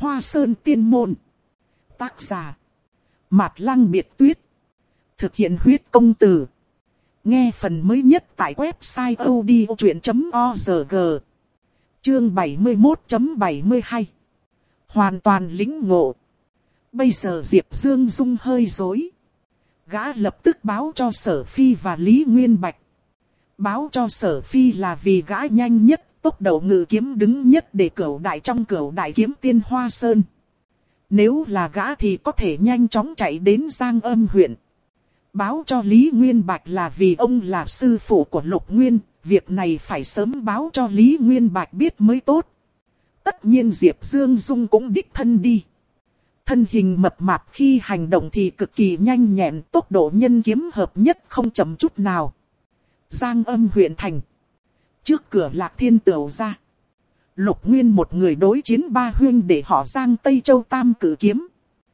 Hoa Sơn Tiên Môn. Tác giả Mạt Lăng Biệt Tuyết. Thực hiện huyết công từ. Nghe phần mới nhất tại website odchuyện.org. Chương 71.72. Hoàn toàn lĩnh ngộ. Bây giờ Diệp Dương Dung hơi rối. Gã lập tức báo cho Sở Phi và Lý Nguyên Bạch. Báo cho Sở Phi là vì gã nhanh nhất, tốc độ ngự kiếm đứng nhất để cửu đại trong cửu đại kiếm tiên Hoa Sơn. Nếu là gã thì có thể nhanh chóng chạy đến Giang Âm huyện. Báo cho Lý Nguyên Bạch là vì ông là sư phụ của Lục Nguyên, việc này phải sớm báo cho Lý Nguyên Bạch biết mới tốt. Tất nhiên Diệp Dương Dung cũng đích thân đi. Thân hình mập mạp khi hành động thì cực kỳ nhanh nhẹn, tốc độ nhân kiếm hợp nhất không chậm chút nào. Giang Âm huyện thành. Trước cửa Lạc Thiên Tửu ra. Lục Nguyên một người đối chiến ba huynh để họ Giang Tây Châu Tam Cử Kiếm.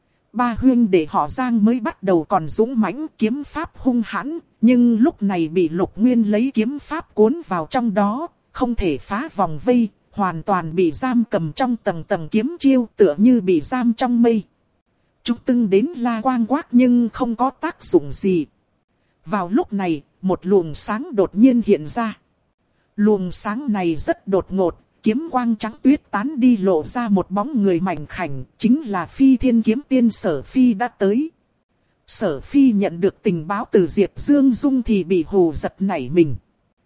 Ba huynh để họ Giang mới bắt đầu còn dũng mãnh kiếm pháp hung hãn, nhưng lúc này bị Lục Nguyên lấy kiếm pháp cuốn vào trong đó, không thể phá vòng vây, hoàn toàn bị giam cầm trong tầng tầng kiếm chiêu, tựa như bị giam trong mây. Chúng tưng đến la quang quát nhưng không có tác dụng gì. Vào lúc này, một luồng sáng đột nhiên hiện ra. Luồng sáng này rất đột ngột, kiếm quang trắng tuyết tán đi lộ ra một bóng người mảnh khảnh, chính là Phi Thiên Kiếm Tiên Sở Phi đã tới. Sở Phi nhận được tình báo từ Diệp Dương Dung thì bị hù giật nảy mình.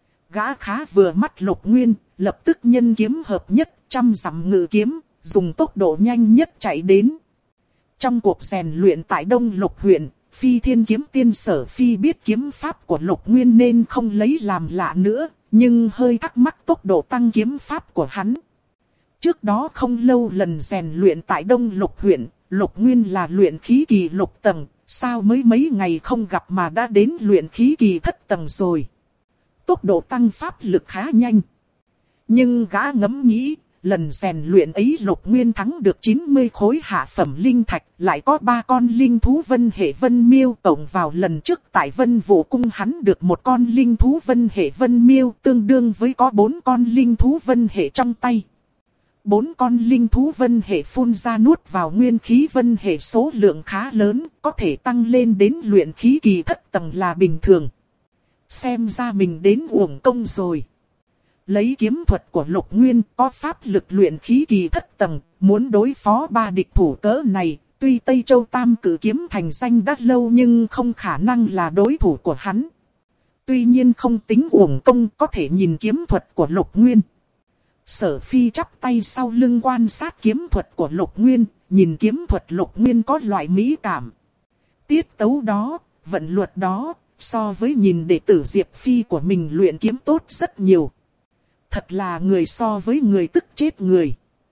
Gã khá vừa mắt Lục Nguyên, lập tức nhân kiếm hợp nhất, trăm dặm ngự kiếm, dùng tốc độ nhanh nhất chạy đến. Trong cuộc rèn luyện tại Đông Lục huyện, Phi Thiên Kiếm Tiên Sở Phi biết kiếm pháp của Lục Nguyên nên không lấy làm lạ nữa, nhưng hơi thắc mắc tốc độ tăng kiếm pháp của hắn. Trước đó không lâu lần rèn luyện tại Đông Lục huyện, Lục Nguyên là luyện khí kỳ lục tầng, sao mới mấy ngày không gặp mà đã đến luyện khí kỳ thất tầng rồi. Tốc độ tăng pháp lực khá nhanh. Nhưng gã ngẫm nghĩ, lần rèn luyện ấy Lục Nguyên thắng được 90 khối hạ phẩm linh thạch, lại có 3 con linh thú vân hệ vân miêu, tổng vào lần trước tại Vân Vũ Cung hắn được một con linh thú vân hệ vân miêu, tương đương với có 4 con linh thú vân hệ trong tay. 4 con linh thú vân hệ phun ra nuốt vào nguyên khí vân hệ số lượng khá lớn, có thể tăng lên đến luyện khí kỳ thất tầng là bình thường. Xem ra mình đến uổng công rồi. Lấy kiếm thuật của Lục Nguyên có pháp lực luyện khí kỳ thất tầng, muốn đối phó ba địch thủ cỡ này, tuy Tây Châu Tam Cử Kiếm thành danh đã lâu nhưng không khả năng là đối thủ của hắn. Tuy nhiên không tính uổng công, có thể nhìn kiếm thuật của Lục Nguyên. Sở Phi chắp tay sau lưng quan sát kiếm thuật của Lục Nguyên, nhìn kiếm thuật Lục Nguyên có loại mỹ cảm. Tiết tấu đó, vận luật đó, so với nhìn đệ tử Diệp Phi của mình luyện kiếm tốt rất nhiều. Thật là người so với người tức chết người.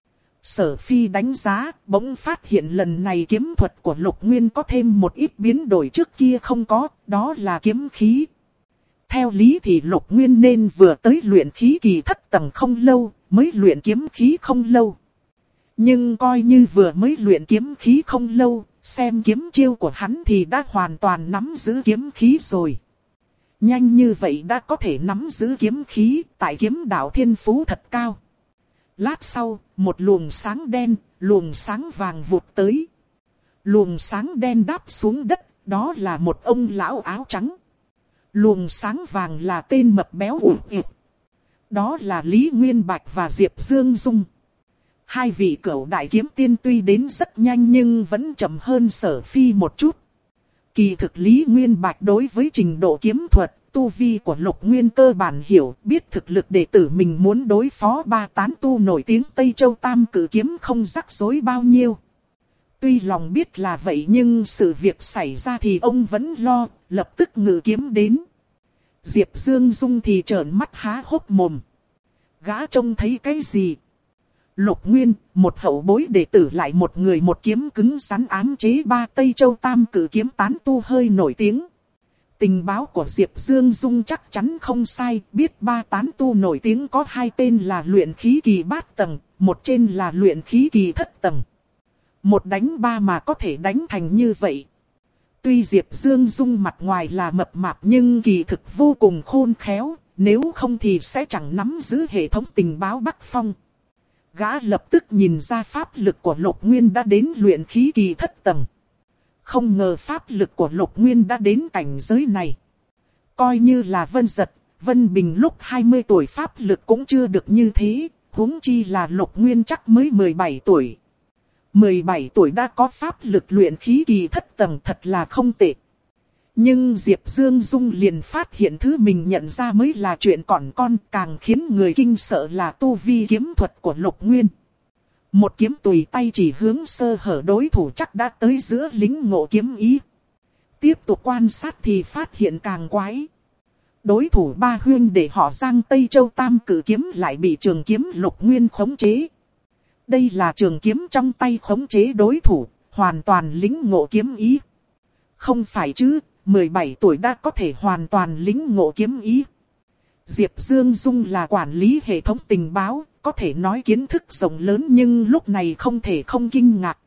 Sở Phi đánh giá, bỗng phát hiện lần này kiếm thuật của Lục Nguyên có thêm một ít biến đổi trước kia không có, đó là kiếm khí. Theo lý thì Lục Nguyên nên vừa tới luyện khí kỳ thất tầng không lâu, mới luyện kiếm khí không lâu. Nhưng coi như vừa mới luyện kiếm khí không lâu, xem kiếm chiêu của hắn thì đã hoàn toàn nắm giữ kiếm khí rồi. Nhanh như vậy đã có thể nắm giữ kiếm khí, tại kiếm đạo thiên phú thật cao. Lát sau, một luồng sáng đen, luồng sáng vàng vụt tới. Luồng sáng đen đáp xuống đất, đó là một ông lão áo trắng. Luồng sáng vàng là tên mập béo ủ ịp. Đó là Lý Nguyên Bạch và Diệp Dương Dung. Hai vị cửu đại kiếm tiên tuy đến rất nhanh nhưng vẫn chậm hơn Sở Phi một chút. Kỳ thực Lý Nguyên Bạch đối với trình độ kiếm thuật, tu vi của Lục Nguyên cơ bản hiểu, biết thực lực đệ tử mình muốn đối phó ba tán tu nổi tiếng Tây Châu Tam Cử Kiếm không rắc rối bao nhiêu. Tuy lòng biết là vậy nhưng sự việc xảy ra thì ông vẫn lo, lập tức ngự kiếm đến. Diệp Dương Dung thì trợn mắt há hốc mồm. Gã trông thấy cái gì? Lục Nguyên, một hậu bối đệ tử lại một người một kiếm cứng rắn ám chế ba Tây Châu Tam Cử Kiếm tán tu hơi nổi tiếng. Tình báo của Diệp Dương Dung chắc chắn không sai, biết ba tán tu nổi tiếng có hai tên là luyện khí kỳ bát tầng, một trên là luyện khí kỳ thất tầng. Một đánh ba mà có thể đánh thành như vậy. Tuy Diệp Dương Dung mặt ngoài là mập mạp nhưng kỳ thực vô cùng khôn khéo, nếu không thì sẽ chẳng nắm giữ hệ thống tình báo Bắc Phong. Gã lập tức nhìn ra pháp lực của Lục Nguyên đã đến luyện khí kỳ thất tầng. Không ngờ pháp lực của Lục Nguyên đã đến cảnh giới này. Coi như là Vân Giật, Vân Bình lúc 20 tuổi pháp lực cũng chưa được như thế, huống chi là Lục Nguyên chắc mới 17 tuổi. 17 tuổi đã có pháp lực luyện khí kỳ thất tầng thật là không tệ. Nhưng Diệp Dương Dung liền phát hiện thứ mình nhận ra mới là chuyện còn con, càng khiến người kinh sợ là tu vi kiếm thuật của Lục Nguyên. Một kiếm tùy tay chỉ hướng sơ hở đối thủ chắc đã tới giữa lính ngộ kiếm ý. Tiếp tục quan sát thì phát hiện càng quái. Đối thủ ba huynh để họ Giang Tây Châu Tam Cử Kiếm lại bị trường kiếm Lục Nguyên khống chế. Đây là trường kiếm trong tay khống chế đối thủ, hoàn toàn lính ngộ kiếm ý. Không phải chứ, 17 tuổi đã có thể hoàn toàn lính ngộ kiếm ý. Diệp Dương Dung là quản lý hệ thống tình báo, có thể nói kiến thức rộng lớn nhưng lúc này không thể không kinh ngạc.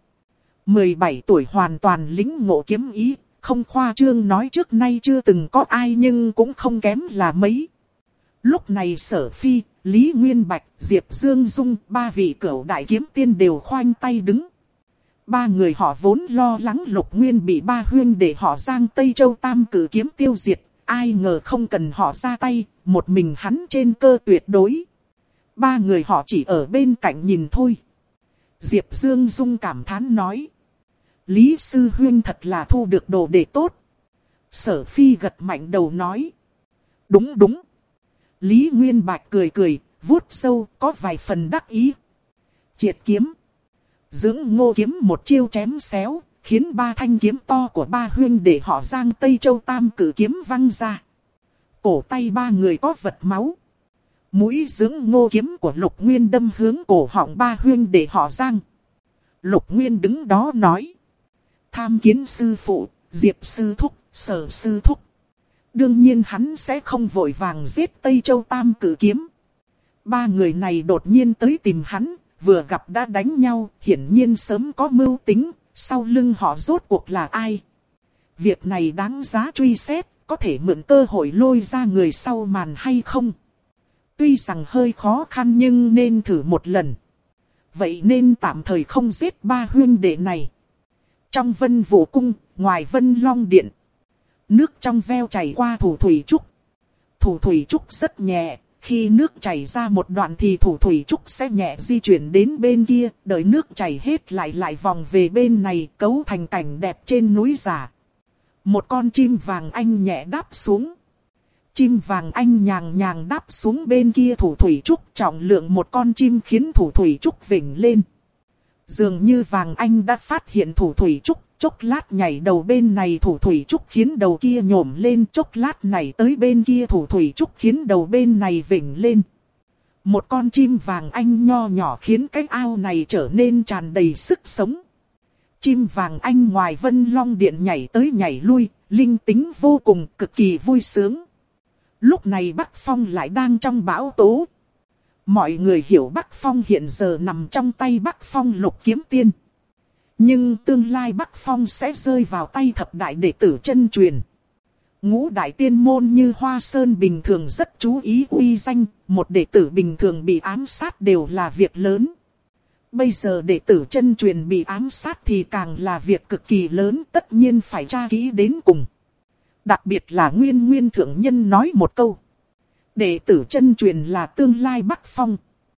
17 tuổi hoàn toàn lính ngộ kiếm ý, không khoa trương nói trước nay chưa từng có ai nhưng cũng không kém là mấy. Lúc này Sở Phi, Lý Nguyên Bạch, Diệp Dương Dung, ba vị cửu đại kiếm tiên đều khoanh tay đứng. Ba người họ vốn lo lắng Lục Nguyên bị ba huynh để họ Giang Tây Châu Tam Cử Kiếm tiêu diệt, ai ngờ không cần họ ra tay, một mình hắn trên cơ tuyệt đối. Ba người họ chỉ ở bên cạnh nhìn thôi. Diệp Dương Dung cảm thán nói. Lý Sư Huynh thật là thu được đồ đệ tốt. Sở Phi gật mạnh đầu nói. Đúng đúng. Lý Nguyên Bạch cười cười, vuốt sâu có vài phần đắc ý. Triệt kiếm. Dưỡng Ngô kiếm một chiêu chém xéo, khiến ba thanh kiếm to của ba huynh để họ Giang Tây Châu Tam Cử Kiếm văng ra. Cổ tay ba người có vật máu. Mũi Dưỡng Ngô kiếm của Lục Nguyên đâm hướng cổ họng ba huynh để họ Giang. Lục Nguyên đứng đó nói. Tham kiến sư phụ, Diệp sư thúc, Sở sư thúc. Đương nhiên hắn sẽ không vội vàng giết Tây Châu Tam Cử Kiếm. Ba người này đột nhiên tới tìm hắn, vừa gặp đã đánh nhau, hiển nhiên sớm có mưu tính, sau lưng họ rốt cuộc là ai. Việc này đáng giá truy xét, có thể mượn cơ hội lôi ra người sau màn hay không? Tuy rằng hơi khó khăn nhưng nên thử một lần. Vậy nên tạm thời không giết ba huynh đệ này. Trong Vân Vũ Cung, ngoài Vân Long Điện. Nước trong veo chảy qua thủ thủy trúc. Thủ thủy trúc rất nhẹ, khi nước chảy ra một đoạn thì thủ thủy trúc sẽ nhẹ di chuyển đến bên kia, đợi nước chảy hết lại vòng về bên này, cấu thành cảnh đẹp trên núi giả. Một con chim vàng anh nhẹ đáp xuống. Chim vàng anh nhàng nhàng đáp xuống bên kia thủ thủy trúc, trọng lượng một con chim khiến thủ thủy trúc vểnh lên. Dường như vàng anh đã phát hiện thủ thủy trúc, chốc lát nhảy đầu bên này thủ thủy trúc khiến đầu kia nhổm lên, chốc lát này tới bên kia thủ thủy trúc khiến đầu bên này vểnh lên. Một con chim vàng anh nho nhỏ khiến cái ao này trở nên tràn đầy sức sống. Chim vàng anh ngoài Vân Long Điện nhảy tới nhảy lui, linh tính vô cùng, cực kỳ vui sướng. Lúc này Bắc Phong lại đang trong bão tố. Mọi người hiểu Bắc Phong hiện giờ nằm trong tay Bắc Phong Lục Kiếm Tiên. Nhưng tương lai Bắc Phong sẽ rơi vào tay thập đại đệ tử chân truyền. Ngũ đại tiên môn như Hoa Sơn bình thường rất chú ý uy danh, một đệ tử bình thường bị ám sát đều là việc lớn. Bây giờ đệ tử chân truyền bị ám sát thì càng là việc cực kỳ lớn, tất nhiên phải tra kỹ đến cùng. Đặc biệt là Nguyên Thượng Nhân nói một câu. Đệ tử chân truyền là tương lai Bắc Phong.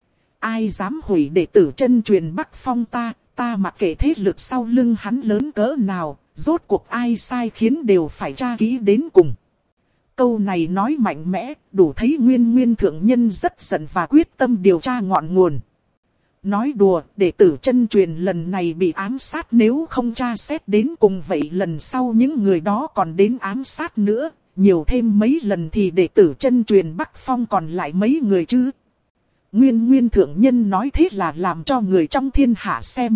Ai dám hủy đệ tử chân truyền Bắc Phong ta mặc kệ thế lực sau lưng hắn lớn cỡ nào, rốt cuộc ai sai khiến đều phải tra kỹ đến cùng. Câu này nói mạnh mẽ, đủ thấy Nguyên Thượng Nhân rất giận và quyết tâm điều tra ngọn nguồn. Nói đùa, đệ tử chân truyền lần này bị ám sát, nếu không tra xét đến cùng vậy lần sau những người đó còn đến ám sát nữa, nhiều thêm mấy lần thì đệ tử chân truyền Bắc Phong còn lại mấy người chứ. Nguyên Thượng Nhân nói thế là làm cho người trong thiên hạ xem.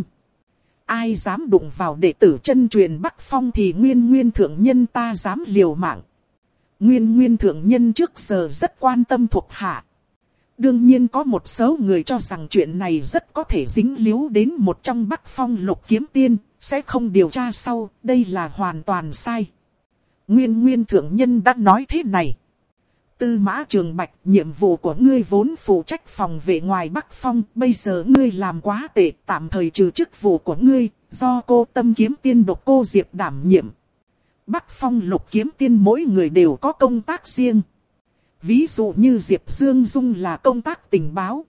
Ai dám đụng vào đệ tử chân truyền Bắc Phong thì Nguyên Thượng Nhân ta dám liều mạng. Nguyên Thượng Nhân trước giờ rất quan tâm thuộc hạ. Đương nhiên có một số người cho rằng chuyện này rất có thể dính líu đến một trong Bắc Phong Lục Kiếm Tiên, sẽ không điều tra sau, đây là hoàn toàn sai. Nguyên Thượng Nhân đã nói thế này. Tư Mã Trường Bạch, nhiệm vụ của ngươi vốn phụ trách phòng vệ ngoài Bắc Phong, bây giờ ngươi làm quá tệ, tạm thời trừ chức vụ của ngươi, do cô Tâm Kiếm Tiên Độc Cô Diệp đảm nhiệm. Bắc Phong Lục Kiếm Tiên mỗi người đều có công tác riêng. Ví dụ như Diệp Dương Dung là công tác tình báo.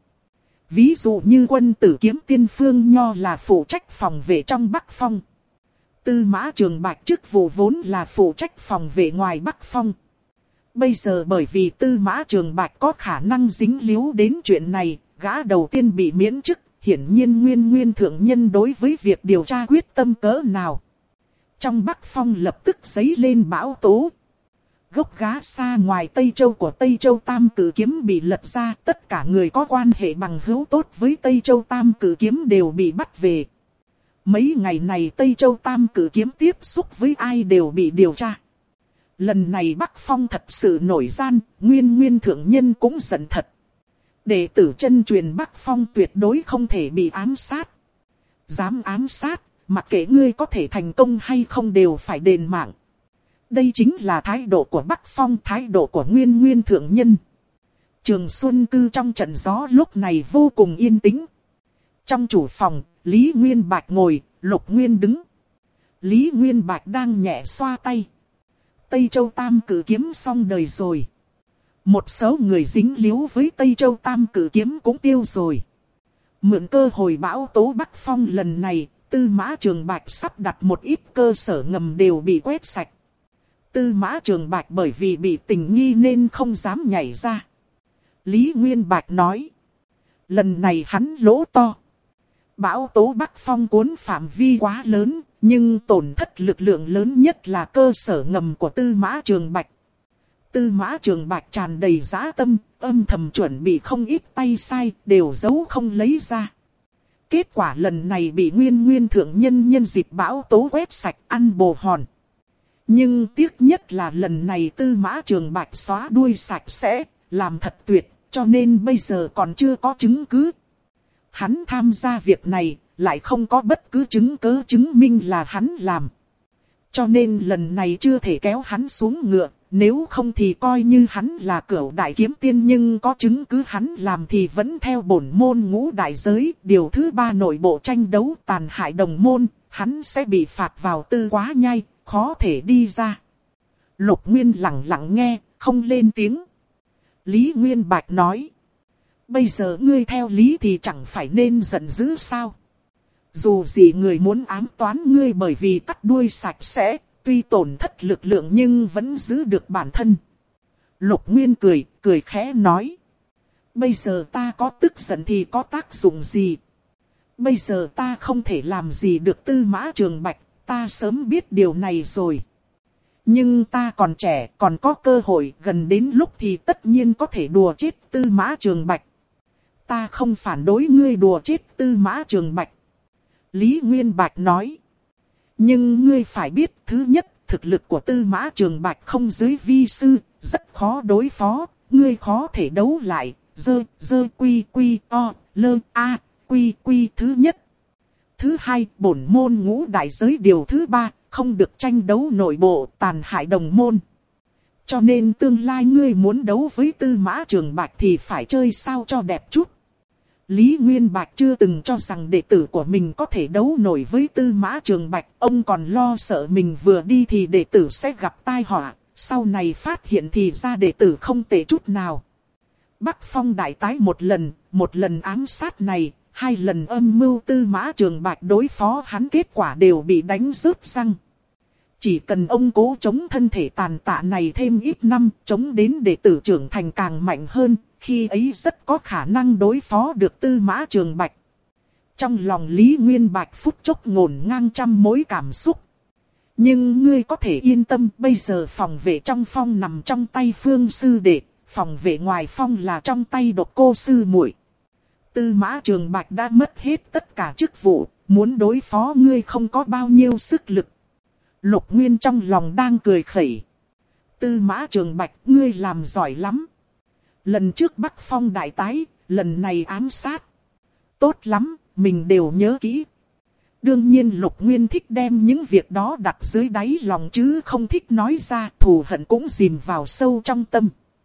Ví dụ như Quân Tử Kiếm Tiên Phương Nho là phụ trách phòng vệ trong Bắc Phong. Tư Mã Trường Bạch chức vụ vốn là phụ trách phòng vệ ngoài Bắc Phong. Bây giờ bởi vì Tư Mã Trường Bạch có khả năng dính líu đến chuyện này, gã đầu tiên bị miễn chức, hiển nhiên Nguyên thượng nhân đối với việc điều tra quyết tâm cỡ nào. Trong Bắc Phong lập tức giấy lên bão tố. Gốc gá xa ngoài Tây Châu của Tây Châu Tam Cử Kiếm bị lật ra, tất cả người có quan hệ bằng hữu tốt với Tây Châu Tam Cử Kiếm đều bị bắt về. Mấy ngày này Tây Châu Tam Cử Kiếm tiếp xúc với ai đều bị điều tra. Lần này Bắc Phong thật sự nổi gian, Nguyên thượng nhân cũng giận thật. Đệ tử chân truyền Bắc Phong tuyệt đối không thể bị ám sát. Dám ám sát, mặc kệ ngươi có thể thành công hay không đều phải đền mạng. Đây chính là thái độ của Bắc Phong, thái độ của Nguyên thượng nhân. Trường Xuân Cư trong trận gió lúc này vô cùng yên tĩnh. Trong chủ phòng, Lý Nguyên Bạch ngồi, Lục Nguyên đứng. Lý Nguyên Bạch đang nhẹ xoa tay. Tây Châu Tam Cử Kiếm xong đời rồi. Một số người dính líu với Tây Châu Tam Cử Kiếm cũng tiêu rồi. Mượn cơ hội bão tố Bắc Phong lần này, Tư Mã Trường Bạch sắp đặt một ít cơ sở ngầm đều bị quét sạch. Tư Mã Trường Bạch bởi vì bị tình nghi nên không dám nhảy ra. Lý Nguyên Bạch nói. Lần này hắn lỗ to. Bão tố Bắc Phong cuốn phạm vi quá lớn, nhưng tổn thất lực lượng lớn nhất là cơ sở ngầm của Tư Mã Trường Bạch. Tư Mã Trường Bạch tràn đầy dã tâm, âm thầm chuẩn bị không ít tay sai, đều giấu không lấy ra. Kết quả lần này bị Nguyên thượng nhân nhân dịp bão tố quét sạch ăn bồ hòn. Nhưng tiếc nhất là lần này Tư Mã Trường Bạch xóa đuôi sạch sẽ, làm thật tuyệt, cho nên bây giờ còn chưa có chứng cứ. Hắn tham gia việc này, lại không có bất cứ chứng cứ chứng minh là hắn làm. Cho nên lần này chưa thể kéo hắn xuống ngựa, nếu không thì coi như hắn là cửu đại kiếm tiên nhưng có chứng cứ hắn làm thì vẫn theo bổn môn ngũ đại giới. Điều thứ 3 nội bộ tranh đấu tàn hại đồng môn, hắn sẽ bị phạt vào tư quá nhai, khó thể đi ra. Lục Nguyên lặng lặng nghe, không lên tiếng. Lý Nguyên Bạch nói. Bây giờ ngươi theo lý thì chẳng phải nên giận dữ sao? Dù gì người muốn ám toán ngươi bởi vì cắt đuôi sạch sẽ, tuy tổn thất lực lượng nhưng vẫn giữ được bản thân. Lục Nguyên cười khẽ nói. Bây giờ ta có tức giận thì có tác dụng gì? Bây giờ ta không thể làm gì được Tư Mã Trường Bạch, ta sớm biết điều này rồi. Nhưng ta còn trẻ, còn có cơ hội, gần đến lúc thì tất nhiên có thể đùa chết Tư Mã Trường Bạch. Ta không phản đối ngươi đùa chết Tư Mã Trường Bạch. Lý Nguyên Bạch nói. Nhưng ngươi phải biết, thứ nhất, thực lực của Tư Mã Trường Bạch không dưới vi sư, rất khó đối phó, ngươi khó thể đấu lại. Dơ quy o, lơ a, quy thứ nhất. Thứ hai, bổn môn ngũ đại giới điều thứ 3, không được tranh đấu nội bộ, tàn hại đồng môn. Cho nên tương lai ngươi muốn đấu với Tư Mã Trường Bạch thì phải chơi sao cho đẹp chút. Lý Nguyên Bạch chưa từng cho rằng đệ tử của mình có thể đấu nổi với Tư Mã Trường Bạch. Ông còn lo sợ mình vừa đi thì đệ tử sẽ gặp tai họa. Sau này phát hiện thì ra đệ tử không tệ chút nào. Bắc Phong đại tái một lần ám sát này, 2 lần âm mưu Tư Mã Trường Bạch đối phó hắn, kết quả đều bị đánh rớt răng. Chỉ cần ông cố chống thân thể tàn tạ này thêm ít năm, chống đến đệ tử trưởng thành càng mạnh hơn, khi ấy rất có khả năng đối phó được Tư Mã Trường Bạch. Trong lòng Lý Nguyên Bạch phút chốc ngổn ngang trăm mối cảm xúc. Nhưng ngươi có thể yên tâm, bây giờ phòng vệ trong phong nằm trong tay Phương sư đệ, phòng vệ ngoài phong là trong tay Độc Cô sư muội. Tư Mã Trường Bạch đã mất hết tất cả chức vụ, muốn đối phó ngươi không có bao nhiêu sức lực. Lục Nguyên trong lòng đang cười khẩy. Tư Mã Trường Bạch, ngươi làm giỏi lắm. Lần trước Bắc Phong đại tái, lần này ám sát. Tốt lắm, mình đều nhớ kỹ. Đương nhiên Lục Nguyên thích đem những việc đó đặt dưới đáy lòng chứ không thích nói ra, thù hận cũng dìm vào sâu trong tâm.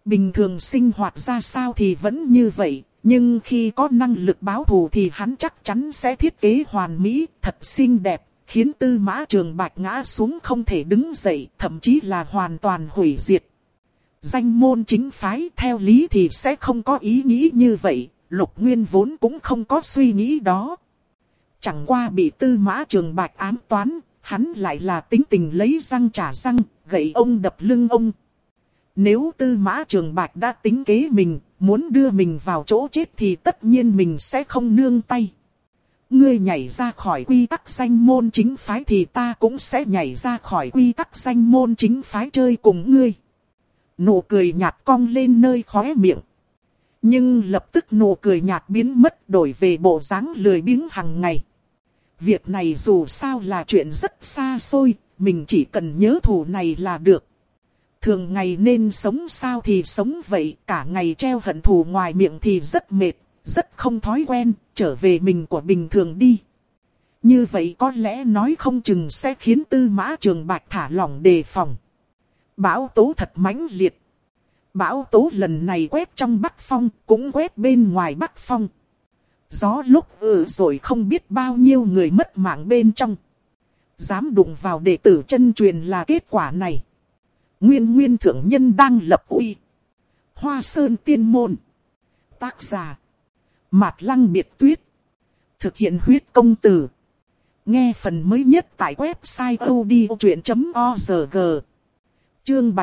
Bình thường sinh hoạt ra sao thì vẫn như vậy, nhưng khi có năng lực báo thù thì hắn chắc chắn sẽ thiết kế hoàn mỹ, thật xinh đẹp, khiến Tư Mã Trường Bạch ngã xuống không thể đứng dậy, thậm chí là hoàn toàn hủy diệt. Danh môn chính phái theo lý thì sẽ không có ý nghĩ như vậy, Lục Nguyên vốn cũng không có suy nghĩ đó. Chẳng qua bị Tư Mã Trường Bạch ám toán, hắn lại là tính tình lấy răng trả răng, gậy ông đập lưng ông. Nếu Tư Mã Trường Bạch đã tính kế mình, muốn đưa mình vào chỗ chết thì tất nhiên mình sẽ không nương tay. Ngươi nhảy ra khỏi quy tắc danh môn chính phái thì ta cũng sẽ nhảy ra khỏi quy tắc danh môn chính phái chơi cùng ngươi. Nụ cười nhạt cong lên nơi khóe miệng. Nhưng lập tức nụ cười nhạt biến mất, đổi về bộ dáng lười biếng hàng ngày. Việc này dù sao là chuyện rất xa xôi, mình chỉ cần nhớ thù này là được. Thường ngày nên sống sao thì sống vậy, cả ngày treo hận thù ngoài miệng thì rất mệt, rất không thói quen, trở về mình của bình thường đi. Như vậy có lẽ nói không chừng sẽ khiến Tư Mã Trường Bạch thả lỏng đề phòng. Bão tố thật mãnh liệt. Bão tố lần này quét trong Bắc Phong, cũng quét bên ngoài Bắc Phong. Gió lúc rồi không biết bao nhiêu người mất mạng bên trong. Dám đụng vào đệ tử chân truyền là kết quả này. Nguyên thượng nhân đang lập uy. Hoa Sơn Tiên Môn. Tác giả Mạt Lăng Biệt Tuyết. Thực hiện huyết công từ. Nghe phần mới nhất tại website odchuyện.org. Chương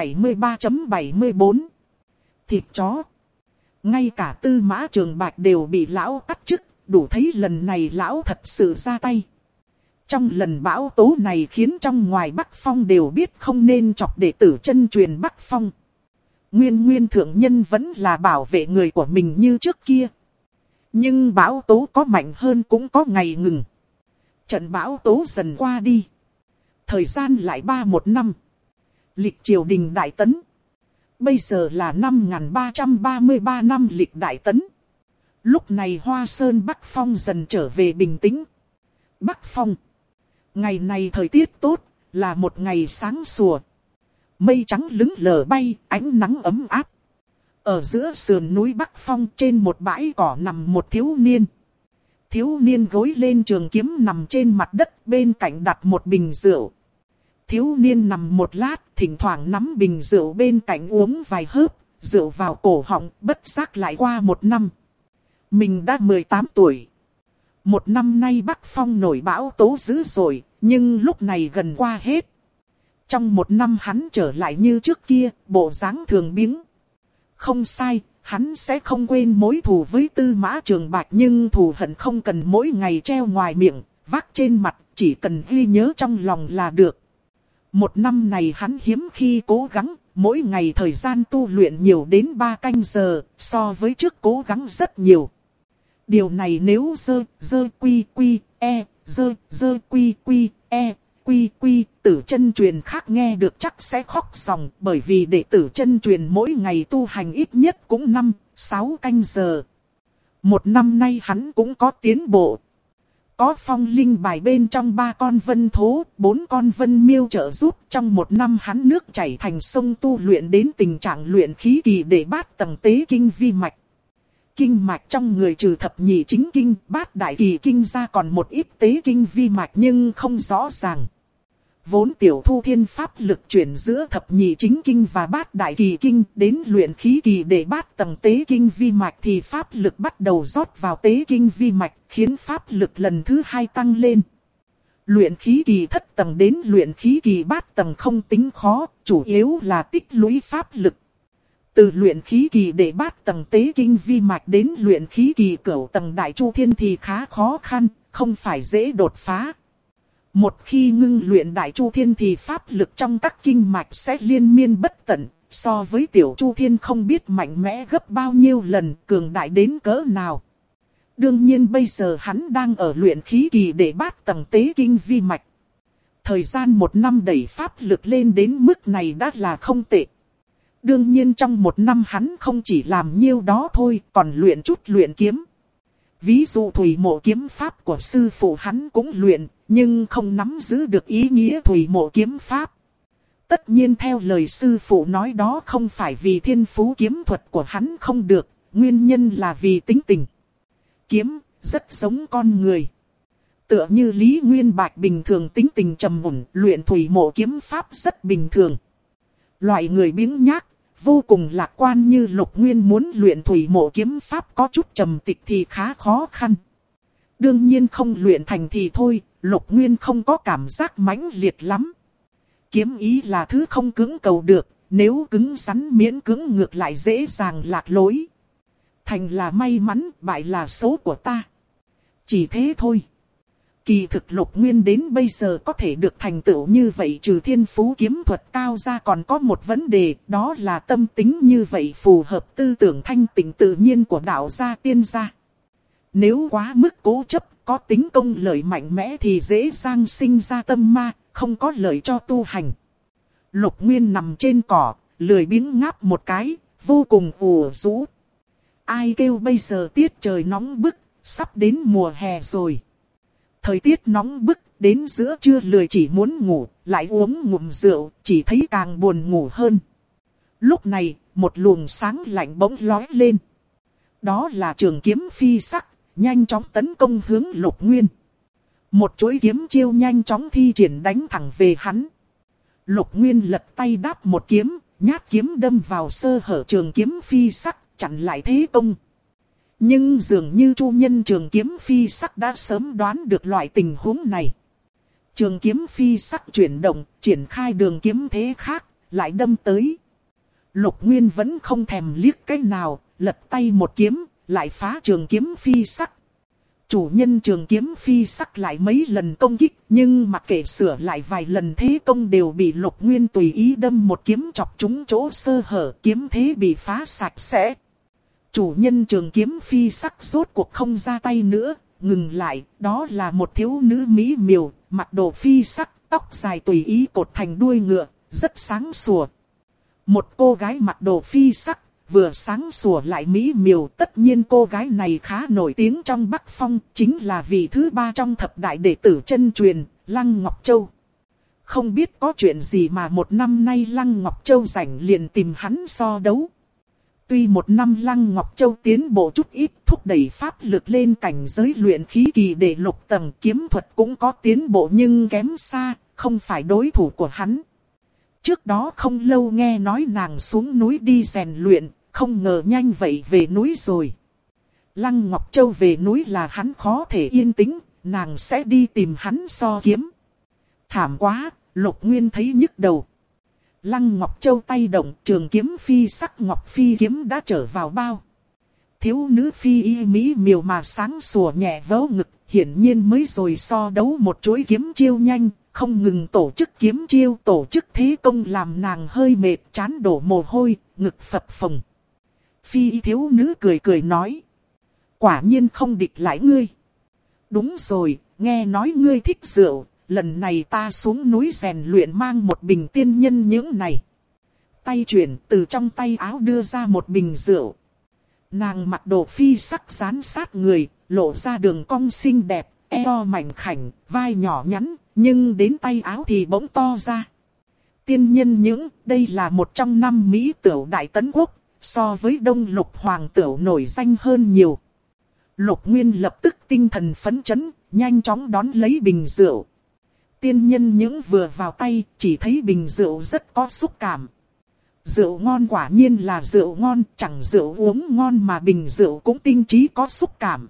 73.74. Thịt chó. Ngay cả Tư Mã Trường Bạch đều bị lão cắt chức, đủ thấy lần này lão thật sự ra tay. Trong lần bão tố này khiến trong ngoài Bắc Phong đều biết không nên chọc đệ tử chân truyền Bắc Phong. Nguyên thượng nhân vẫn là bảo vệ người của mình như trước kia. Nhưng bão tố có mạnh hơn cũng có ngày ngừng. Trận bão tố dần qua đi. Thời gian lại 1 năm. Lịch triều đình Đại Tấn. Bây giờ là 5333 năm lịch Đại Tấn. Lúc này Hoa Sơn Bắc Phong dần trở về bình tĩnh. Bắc Phong. Ngày này thời tiết tốt, là một ngày sáng sủa. Mây trắng lững lờ bay, ánh nắng ấm áp. Ở giữa sườn núi Bắc Phong trên một bãi cỏ nằm một thiếu niên. Thiếu niên gối lên trường kiếm nằm trên mặt đất, bên cạnh đặt một bình rượu. Thiếu niên nằm một lát, thỉnh thoảng nắm bình rượu bên cạnh uống vài hớp, rượu vào cổ họng, bất giác lại qua 1 năm. Mình đã 18 tuổi. 1 năm nay Bắc Phong nổi bão tố dữ dội, nhưng lúc này gần qua hết. Trong 1 năm hắn trở lại như trước kia, bộ dáng thường biếng. Không sai, hắn sẽ không quên mối thù với Tư Mã Trường Bạch, nhưng thù hận không cần mỗi ngày treo ngoài miệng, vác trên mặt, chỉ cần ghi nhớ trong lòng là được. 1 năm này hắn hiếm khi cố gắng, mỗi ngày thời gian tu luyện nhiều đến 3 canh giờ, so với trước cố gắng rất nhiều. Điều này nếu tử chân truyền khác nghe được chắc sẽ khóc ròng, bởi vì đệ tử chân truyền mỗi ngày tu hành ít nhất cũng 5-6 canh giờ. 1 năm nay hắn cũng có tiến bộ. Có phong linh bài bên trong 3 con vân thố, 4 con vân miêu trợ giúp, trong 1 năm hắn nước chảy thành sông tu luyện đến tình trạng luyện khí kỳ để bát tầng tế kinh vi mạch. Kinh mạch trong người trừ thập nhị chính kinh, bát đại kỳ kinh ra còn một ít tế kinh vi mạch nhưng không rõ ràng. Vốn Tiểu Thu Thiên pháp lực chuyển giữa thập nhị chính kinh và bát đại kỳ kinh đến luyện khí kỳ để bát tầng tế kinh vi mạch thì pháp lực bắt đầu rót vào tế kinh vi mạch, khiến pháp lực lần thứ 2 tăng lên. Luyện khí kỳ thất tầng đến luyện khí kỳ bát tầng không tính khó, chủ yếu là tích lũy pháp lực. Từ luyện khí kỳ để bát tầng tế kinh vi mạch đến luyện khí kỳ cửu tầng đại chu thiên thì khá khó khăn, không phải dễ đột phá. Một khi ngưng luyện đại chu thiên thì pháp lực trong các kinh mạch sẽ liên miên bất tận, so với tiểu chu thiên không biết mạnh mẽ gấp bao nhiêu lần, cường đại đến cỡ nào. Đương nhiên bây giờ hắn đang ở luyện khí kỳ để bát tầng tế kinh vi mạch. Thời gian 1 năm đẩy pháp lực lên đến mức này đã là không tệ. Đương nhiên trong 1 năm hắn không chỉ làm nhiêu đó thôi, còn luyện chút luyện kiếm. Ví dụ thủy mộ kiếm pháp của sư phụ hắn cũng luyện, nhưng không nắm giữ được ý nghĩa thủy mộ kiếm pháp. tất nhiên theo lời sư phụ nói đó không phải vì thiên phú kiếm thuật của hắn không được, nguyên nhân là vì tính tình. Kiếm, rất giống con người. Tựa như Lý Nguyên Bạch bình thường tính tình trầm ổn, luyện thủy mộ kiếm pháp rất bình thường. Loại người biếng nhác, vô cùng lạc quan như Lục Nguyên muốn luyện thủy mộ kiếm pháp có chút trầm tịch thì khá khó khăn. Đương nhiên không luyện thành thì thôi, Lục Nguyên không có cảm giác mãnh liệt lắm. Kiếm ý là thứ không cứng cầu được, nếu cứng rắn miễn cưỡng ngược lại dễ dàng lạc lối. Thành là may mắn, bại là số của ta. Chỉ thế thôi. Kỳ thực Lục Nguyên đến bây giờ có thể được thành tựu như vậy trừ thiên phú kiếm thuật cao ra còn có một vấn đề, đó là tâm tính như vậy phù hợp tư tưởng thanh tịnh tự nhiên của đạo gia tiên gia. Nếu quá mức cố chấp, có tính công lợi mạnh mẽ thì dễ dàng sinh ra tâm ma, không có lợi cho tu hành. Lục Nguyên nằm trên cỏ, lười biếng ngáp một cái, vô cùng ủ rũ. Ai kêu bây giờ tiết trời nóng bức, sắp đến mùa hè rồi. Thời tiết nóng bức, đến giữa trưa lười chỉ muốn ngủ, lại uống ngụm rượu, chỉ thấy càng buồn ngủ hơn. Lúc này, một luồng sáng lạnh bỗng lóe lên. Đó là trường kiếm phi sắc, nhanh chóng tấn công hướng Lục Nguyên. Một chuỗi kiếm chiêu nhanh chóng thi triển đánh thẳng về hắn. Lục Nguyên lật tay đáp một kiếm, nhát kiếm đâm vào sơ hở trường kiếm phi sắc, chặn lại thế công. Nhưng dường như chủ nhân trường kiếm phi sắc đã sớm đoán được loại tình huống này. Trường kiếm phi sắc chuyển động, triển khai đường kiếm thế khác, lại đâm tới. Lục Nguyên vẫn không thèm liếc cái nào, lật tay một kiếm, lại phá trường kiếm phi sắc. Chủ nhân trường kiếm phi sắc lại mấy lần công kích, nhưng mặc kệ sửa lại vài lần thế công đều bị Lục Nguyên tùy ý đâm một kiếm chọc trúng chỗ sơ hở, kiếm thế bị phá sạch sẽ. Chủ nhân trường kiếm phi sắc rốt cuộc không ra tay nữa, ngừng lại, đó là một thiếu nữ mỹ miều, mặc đồ phi sắc, tóc dài tùy ý cột thành đuôi ngựa, rất sáng sủa. Một cô gái mặc đồ phi sắc, vừa sáng sủa lại mỹ miều, tất nhiên cô gái này khá nổi tiếng trong Bắc Phong, chính là vị thứ 3 trong thập đại đệ tử chân truyền, Lăng Ngọc Châu. Không biết có chuyện gì mà một năm nay Lăng Ngọc Châu rảnh liền tìm hắn so đấu. Tuy một năm Lăng Ngọc Châu tiến bộ chút ít, thúc đẩy pháp lực lên cảnh giới luyện khí kỳ để lục tầng, kiếm thuật cũng có tiến bộ nhưng kém xa, không phải đối thủ của hắn. Trước đó không lâu nghe nói nàng xuống núi đi rèn luyện, không ngờ nhanh vậy về núi rồi. Lăng Ngọc Châu về núi là hắn khó thể yên tĩnh, nàng sẽ đi tìm hắn so kiếm. Thảm quá, Lục Nguyên thấy nhức đầu. Lăng Ngọc Châu tay động, trường kiếm phi sắc ngọc phi kiếm đã trở vào bao. Thiếu nữ phi y mỹ miều mà sáng sủa nhẹ vỗ ngực, hiển nhiên mới rồi so đấu một chuỗi kiếm chiêu nhanh, không ngừng tổ chức kiếm chiêu, tổ chức thế công làm nàng hơi mệt, chán đổ mồ hôi, ngực phập phồng. Phi y thiếu nữ cười cười nói: quả nhiên không địch lại ngươi. Đúng rồi, nghe nói ngươi thích rượu. Lần này ta xuống núi rèn luyện mang một bình tiên nhân những này. Tay chuyển từ trong tay áo đưa ra một bình rượu. Nàng mặc đồ phi sắc dán sát người, lộ ra đường cong xinh đẹp, eo mảnh khảnh, vai nhỏ nhắn, nhưng đến tay áo thì bỗng to ra. Tiên nhân những, đây là một trong 5 mỹ tửu đại tấn quốc, so với Đông Lục Hoàng tửu nổi danh hơn nhiều. Lục Nguyên lập tức tinh thần phấn chấn, nhanh chóng đón lấy bình rượu. Tiên nhân những vừa vào tay, chỉ thấy bình rượu rất có xúc cảm. Rượu ngon quả nhiên là rượu ngon, chẳng rượu uống ngon mà bình rượu cũng tinh trí có xúc cảm.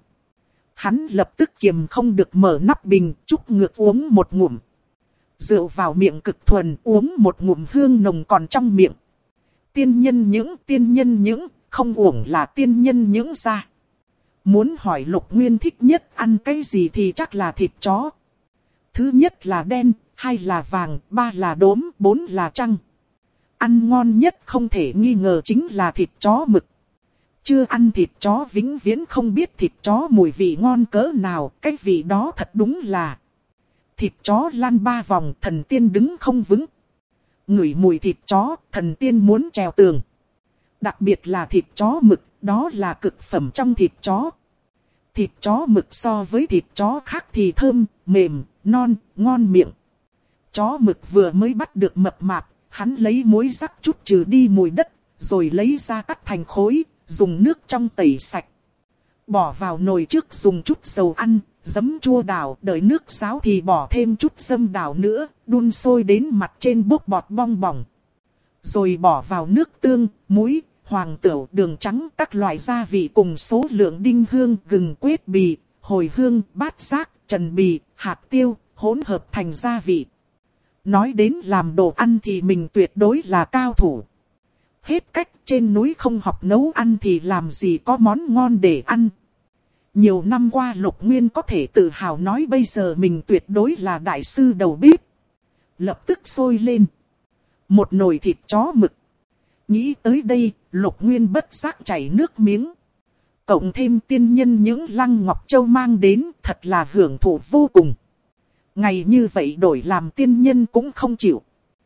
Hắn lập tức kiềm không được mở nắp bình, trúc ngược uống một ngụm. Rượu vào miệng cực thuần, uống một ngụm hương nồng còn trong miệng. Tiên nhân những, không uổng là tiên nhân những ra. Muốn hỏi Lục Nguyên thích nhất ăn cái gì thì chắc là thịt chó. Thứ nhất là đen, 2 là vàng, 3 là đốm, 4 là trăng. Ăn ngon nhất không thể nghi ngờ chính là thịt chó mực. Chưa ăn thịt chó vĩnh viễn không biết thịt chó mùi vị ngon cỡ nào, cái vị đó thật đúng là. Thịt chó lăn 3 vòng, thần tiên đứng không vững. Ngửi mùi thịt chó, thần tiên muốn trèo tường. Đặc biệt là thịt chó mực, đó là cực phẩm trong thịt chó. Thịt chó mực so với thịt chó khác thì thơm, mềm, non, ngon miệng. Chó mực vừa mới bắt được mập mạp, Hắn lấy muối rắc chút trừ đi mùi đất, rồi lấy ra cắt thành khối, dùng nước trong tẩy sạch. Bỏ vào nồi trước dùng chút dầu ăn, giấm chua đào, đợi nước ráo thì bỏ thêm chút dâm đào nữa, đun sôi đến mặt trên bốc bọt bong bỏng. Rồi bỏ vào nước tương, muối, hoàng tửu, đường trắng, các loại gia vị cùng số lượng đinh hương, gừng, quết bì, hồi hương, bát giác, trần bì, hạt tiêu, hỗn hợp thành gia vị. Nói đến làm đồ ăn thì mình tuyệt đối là cao thủ. Hết cách, trên núi không học nấu ăn thì làm gì có món ngon để ăn. Nhiều năm qua Lục Nguyên có thể tự hào nói bây giờ mình tuyệt đối là đại sư đầu bếp. Lập tức sôi lên một nồi thịt chó mực. Nghĩ tới đây, Lục Nguyên bất giác chảy nước miếng. Cộng thêm tiên nhân những Lăng Ngọc Châu mang đến, thật là hưởng thụ vô cùng. Ngày như vậy đổi làm tiên nhân cũng không chịu.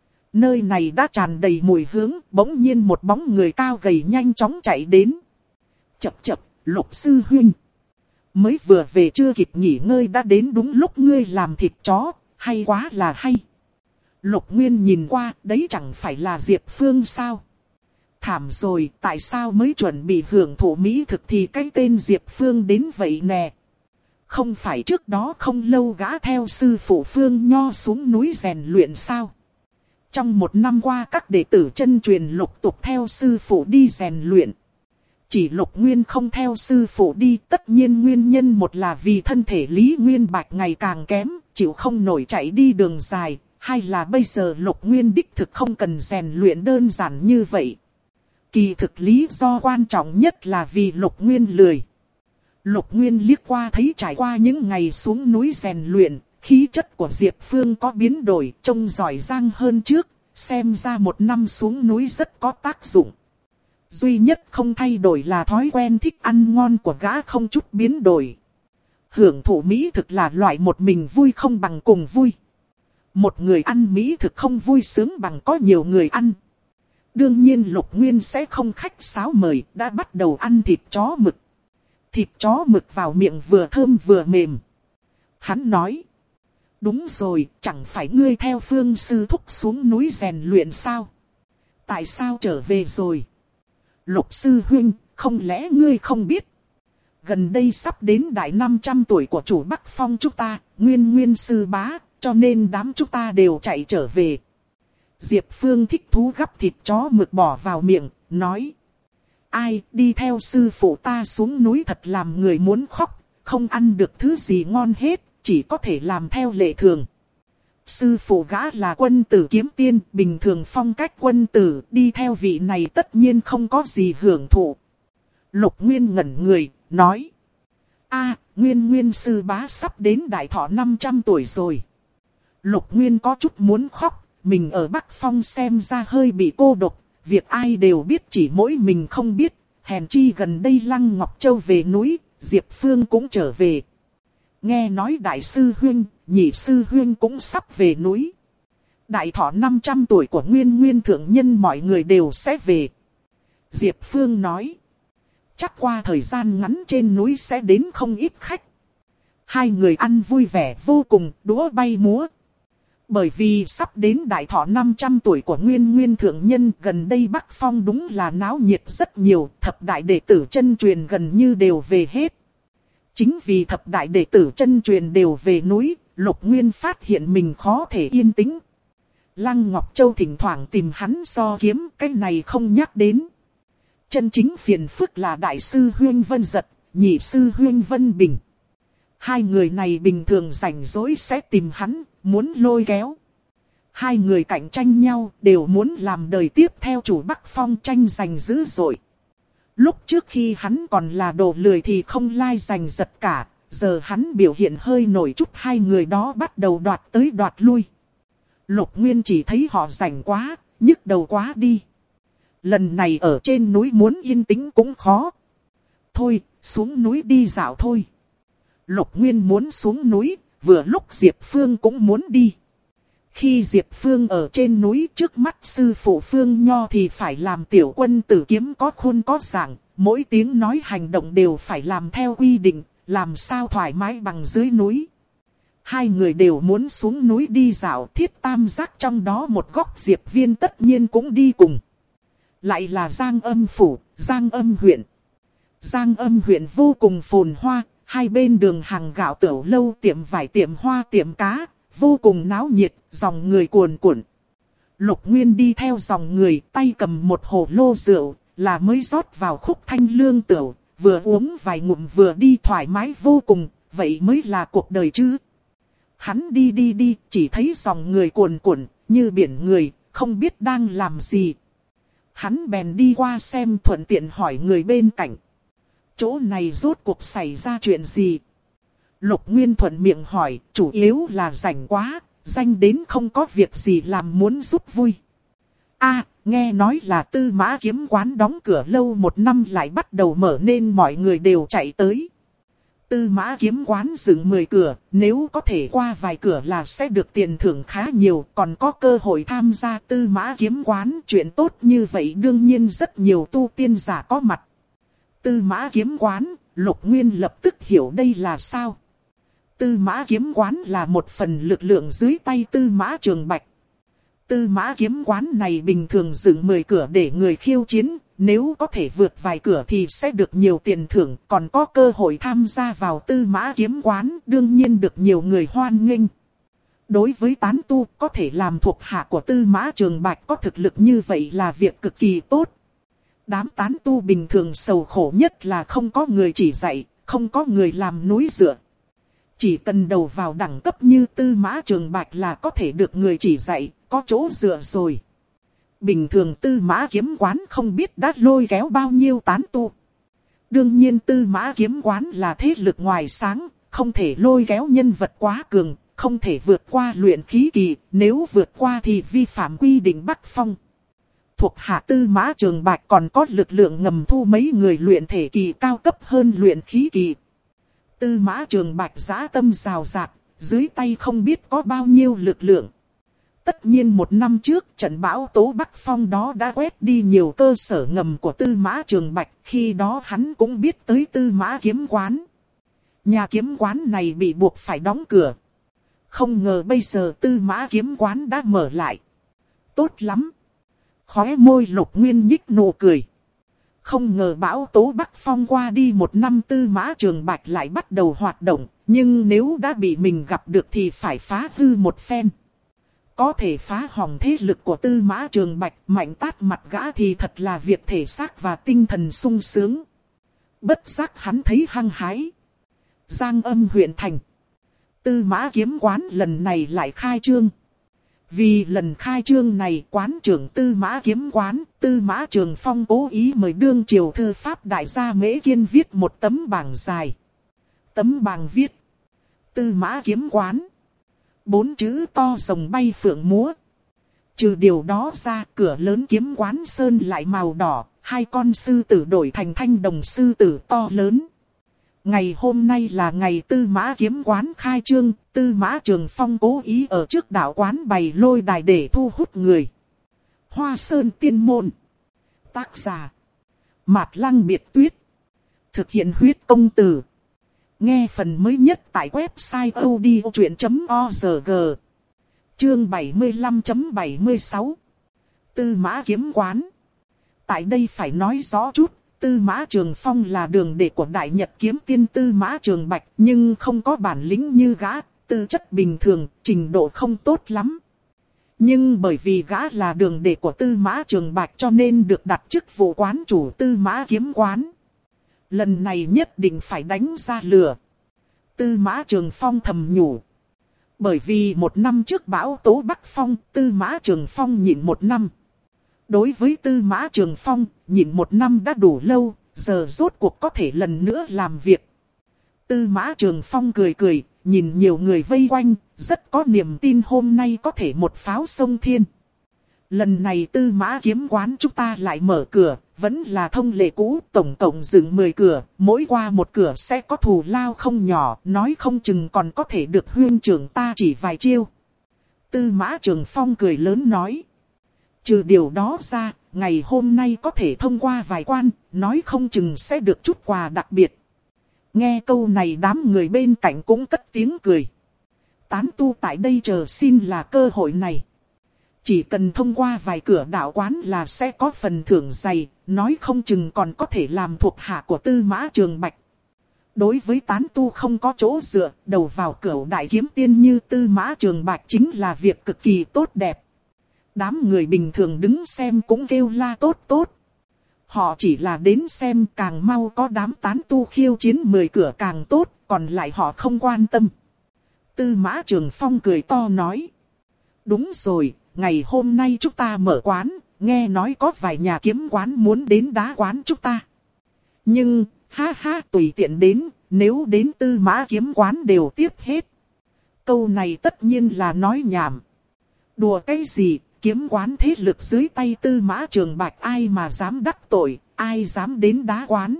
Nơi này đã tràn đầy mùi hương, bỗng nhiên một bóng người cao gầy nhanh chóng chạy đến. Chập chập, Lục sư huynh. Mới vừa về chưa kịp nghỉ ngơi đã đến đúng lúc ngươi làm thịt chó, hay quá là hay. Lục Nguyên nhìn qua, đấy chẳng phải là Diệp Phương sao? Thảm rồi, tại sao mới chuẩn bị hưởng thụ mỹ thực thì cái tên Diệp Phương đến vậy nè? Không phải trước đó không lâu gã theo sư phụ Phương Nho xuống núi rèn luyện sao? Trong một năm qua các đệ tử chân truyền lục tục theo sư phụ đi rèn luyện. Chỉ Lục Nguyên không theo sư phụ đi, tất nhiên nguyên nhân một là vì thân thể Lý Nguyên Bạch ngày càng kém, chịu không nổi chạy đi đường dài, hai là bây giờ Lục Nguyên đích thực không cần rèn luyện đơn giản như vậy. Kỳ thực lý do quan trọng nhất là vì Lục Nguyên lười. Lục Nguyên liếc qua thấy trải qua những ngày xuống núi rèn luyện, khí chất của Diệp Phương có biến đổi, trông giỏi giang hơn trước, xem ra một năm xuống núi rất có tác dụng. Duy nhất không thay đổi là thói quen thích ăn ngon của gã không chút biến đổi. Hưởng thụ mỹ thực là loại một mình vui không bằng cùng vui. Một người ăn mỹ thực không vui sướng bằng có nhiều người ăn. Đương nhiên Lục Nguyên sẽ không khách sáo mời, đã bắt đầu ăn thịt chó mực. Thịt chó mực vào miệng vừa thơm vừa mềm. Hắn nói. Đúng rồi, chẳng phải ngươi theo Phương sư thúc xuống núi rèn luyện sao? Tại sao trở về rồi? Lục sư huynh, không lẽ ngươi không biết? Gần đây sắp đến đại 500 tuổi của chủ Bắc Phong chúng ta, Nguyên sư bá, cho nên đám chúng ta đều chạy trở về. Diệp Phương thích thú gắp thịt chó mực bỏ vào miệng, nói. Ai đi theo sư phụ ta xuống núi thật làm người muốn khóc, không ăn được thứ gì ngon hết, chỉ có thể làm theo lệ thường. Sư phụ gã là quân tử kiếm tiên, bình thường phong cách quân tử, đi theo vị này tất nhiên không có gì hưởng thụ. Lục Nguyên ngẩn người, nói. Nguyên sư bá sắp đến đại thọ 500 tuổi rồi. Lục Nguyên có chút muốn khóc, mình ở Bắc Phong xem ra hơi bị cô độc, việc ai đều biết chỉ mỗi mình không biết. Hèn chi gần đây Lăng Ngọc Châu về núi, Diệp Phương cũng trở về. Nghe nói đại sư huynh, nhị sư huynh cũng sắp về núi. Đại thọ 500 tuổi của Nguyên thượng nhân mọi người đều sẽ về. Diệp Phương nói. Chắc qua thời gian ngắn trên núi sẽ đến không ít khách. Hai người ăn vui vẻ vô cùng, đũa bay múa. Bởi vì sắp đến đại thọ 500 tuổi của Nguyên thượng nhân, gần đây Bắc Phong đúng là náo nhiệt rất nhiều, thập đại đệ tử chân truyền gần như đều về hết. Chính vì thập đại đệ tử chân truyền đều về núi, Lục Nguyên phát hiện mình khó thể yên tĩnh. Lăng Ngọc Châu thỉnh thoảng tìm hắn so kiếm, cái này không nhắc đến. Chân chính phiền phức là đại sư Huyên Vân Giật, nhị sư Huyên Vân Bình. Hai người này bình thường rảnh rỗi sẽ tìm hắn, muốn lôi kéo. Hai người cạnh tranh nhau, đều muốn làm đời tiếp theo chủ Bắc Phong, tranh giành dữ dội. Lúc trước khi hắn còn là đồ lười thì không lai giành giật cả, giờ hắn biểu hiện hơi nổi chút, hai người đó bắt đầu đoạt tới đoạt lui. Lục Nguyên chỉ thấy họ rảnh quá, nhức đầu quá đi. Lần này ở trên núi muốn yên tĩnh cũng khó. Thôi, xuống núi đi dạo thôi. Lục Nguyên muốn xuống núi, vừa lúc Diệp Phương cũng muốn đi. Khi Diệp Phương ở trên núi trước mắt sư phụ Phương Nho thì phải làm tiểu quân tử kiếm có khuôn có dạng, mỗi tiếng nói hành động đều phải làm theo quy định, làm sao thoải mái bằng dưới núi. Hai người đều muốn xuống núi đi dạo, Thiết Tam Giác trong đó một góc Diệp Viên tất nhiên cũng đi cùng. Lại là Giang Âm Phủ, Giang Âm huyện. Giang Âm huyện vô cùng phồn hoa, hai bên đường hàng gạo tiểu lâu, tiệm vải, tiệm hoa, tiệm cá, vô cùng náo nhiệt, dòng người cuồn cuộn. Lục Nguyên đi theo dòng người, tay cầm một hồ lô rượu, là mới rót vào khúc thanh lương tửu, vừa uống vài ngụm vừa đi thoải mái vô cùng, vậy mới là cuộc đời chứ. Hắn đi, chỉ thấy dòng người cuồn cuộn, như biển người, không biết đang làm gì. Hắn bèn đi qua xem, thuận tiện hỏi người bên cạnh. Chỗ này rốt cuộc xảy ra chuyện gì? Lục Nguyên thuận miệng hỏi, chủ yếu là rảnh quá, danh đến không có việc gì làm muốn giúp vui. Nghe nói là Tư Mã Kiếm quán đóng cửa lâu 1 năm lại bắt đầu mở nên mọi người đều chạy tới. Tư Mã Kiếm quán dựng 10 cửa, nếu có thể qua vài cửa là sẽ được tiền thưởng khá nhiều, còn có cơ hội tham gia Tư Mã Kiếm quán. Chuyện tốt như vậy đương nhiên rất nhiều tu tiên giả có mặt. Tư Mã Kiếm quán, Lục Nguyên lập tức hiểu đây là sao. Tư Mã Kiếm quán là một phần lực lượng dưới tay Tư Mã Trường Bạch. Tư Mã Kiếm quán này bình thường dựng 10 cửa để người khiêu chiến, nếu có thể vượt vài cửa thì sẽ được nhiều tiền thưởng, còn có cơ hội tham gia vào Tư Mã Kiếm quán, đương nhiên được nhiều người hoan nghênh. Đối với tán tu, có thể làm thuộc hạ của Tư Mã Trường Bạch có thực lực như vậy là việc cực kỳ tốt. Đám tán tu bình thường sầu khổ nhất là không có người chỉ dạy, không có người làm núi dựa. Chỉ cần đầu vào đẳng cấp như Tư Mã Trường Bạch là có thể được người chỉ dạy, có chỗ dựa rồi. Bình thường Tư Mã Kiếm quán không biết đã lôi kéo bao nhiêu tán tu. Đương nhiên Tư Mã Kiếm quán là thế lực ngoài sáng, không thể lôi kéo nhân vật quá cường, không thể vượt qua luyện khí kỳ, nếu vượt qua thì vi phạm quy định Bắc Phong. Thuộc hạ Tư Mã Trường Bạch còn có lực lượng ngầm thu mấy người luyện thể kỳ cao cấp hơn luyện khí kỳ. Tư Mã Trường Bạch dã tâm rào rạt, dưới tay không biết có bao nhiêu lực lượng. Tất nhiên 1 năm trước trận bão tố Bắc Phong đó đã quét đi nhiều cơ sở ngầm của Tư Mã Trường Bạch, khi đó hắn cũng biết tới Tư Mã Kiếm quán. Nhà kiếm quán này bị buộc phải đóng cửa. Không ngờ bây giờ Tư Mã Kiếm quán đã mở lại. Tốt lắm. Khóe môi Lục Nguyên nhích nụ cười. Không ngờ bão tố Bắc Phong qua đi 1 năm Tư Mã Trường Bạch lại bắt đầu hoạt động, nhưng nếu đã bị mình gặp được thì phải phá hư một phen. Có thể phá hỏng thế lực của Tư Mã Trường Bạch, mạnh tát mặt gã thì thật là việc thể xác và tinh thần sung sướng. Bất giác hắn thấy hăng hái. Giang Âm huyện thành. Tư Mã Kiếm quán lần này lại khai trương. Vì lần khai trương này, quán trưởng Tư Mã Kiếm quán, Tư Mã Trường Phong cố ý mời đương triều thư pháp đại gia Mễ Kiên viết một tấm bảng dài. Tấm bảng viết: Tư Mã Kiếm quán. 4 chữ to rồng bay phượng múa. Trừ điều đó ra, cửa lớn kiếm quán sơn lại màu đỏ, 2 con sư tử đổi thành thanh đồng sư tử to lớn. Ngày hôm nay là ngày Tư Mã Kiếm quán khai trương, Tư Mã Trường Phong cố ý ở trước đạo quán bày lôi đài để thu hút người. Hoa Sơn Tiên Môn. Tác giả: Mạt Lăng Biệt Tuyết. Thực hiện huyết công từ. Nghe phần mới nhất tại website odchuyện.org. Chương 75.76. Tư Mã Kiếm quán. Tại đây phải nói rõ chút, Tư Mã Trường Phong là đường đệ của Đại Nhật kiếm tiên Tư Mã Trường Bạch, nhưng không có bản lĩnh như gã, tư chất bình thường, trình độ không tốt lắm. Nhưng bởi vì gã là đường đệ của Tư Mã Trường Bạch cho nên được đặt chức vụ quán chủ Tư Mã Kiếm quán. Lần này nhất định phải đánh ra lửa. Tư Mã Trường Phong thầm nhủ. Bởi vì 1 năm trước bão tố Bắc Phong, Tư Mã Trường Phong nhịn 1 năm. Đối với Tư Mã Trường Phong, nhịn 1 năm đã đủ lâu, giờ rốt cuộc có thể lần nữa làm việc. Tư Mã Trường Phong cười cười, nhìn nhiều người vây quanh, rất có niềm tin hôm nay có thể một pháo sông thiên. Lần này Tư Mã Kiếm quán chúng ta lại mở cửa, vẫn là thông lệ cũ, tổng cộng dựng 10 cửa, mỗi qua một cửa sẽ có thù lao không nhỏ, nói không chừng còn có thể được huynh trưởng ta chỉ vài chiêu. Tư Mã Trường Phong cười lớn nói. Trừ điều đó ra, ngày hôm nay có thể thông qua vài quan, nói không chừng sẽ được chút quà đặc biệt. Nghe câu này đám người bên cạnh cũng cất tiếng cười. Tán tu tại đây chờ xin là cơ hội này. Chỉ cần thông qua vài cửa đạo quán là sẽ có phần thưởng dày, nói không chừng còn có thể làm thuộc hạ của Tư Mã Trường Bạch. Đối với tán tu không có chỗ dựa, đầu vào Cửu Đại Kiếm Tiên như Tư Mã Trường Bạch chính là việc cực kỳ tốt đẹp. Đám người bình thường đứng xem cũng kêu la tốt tốt. Họ chỉ là đến xem càng mau có đám tán tu khiêu chiến 10 cửa càng tốt, còn lại họ không quan tâm. Tư Mã Trường Phong cười to nói. Đúng rồi, ngày hôm nay chúng ta mở quán, nghe nói có vài nhà kiếm quán muốn đến đá quán chúng ta. Nhưng, ha ha, tùy tiện đến, nếu đến Tư Mã kiếm quán đều tiếp hết. Câu này tất nhiên là nói nhảm. Đùa cái gì, kiếm quán thế lực dưới tay Tư Mã Trường Bạch ai mà dám đắc tội, ai dám đến đá quán.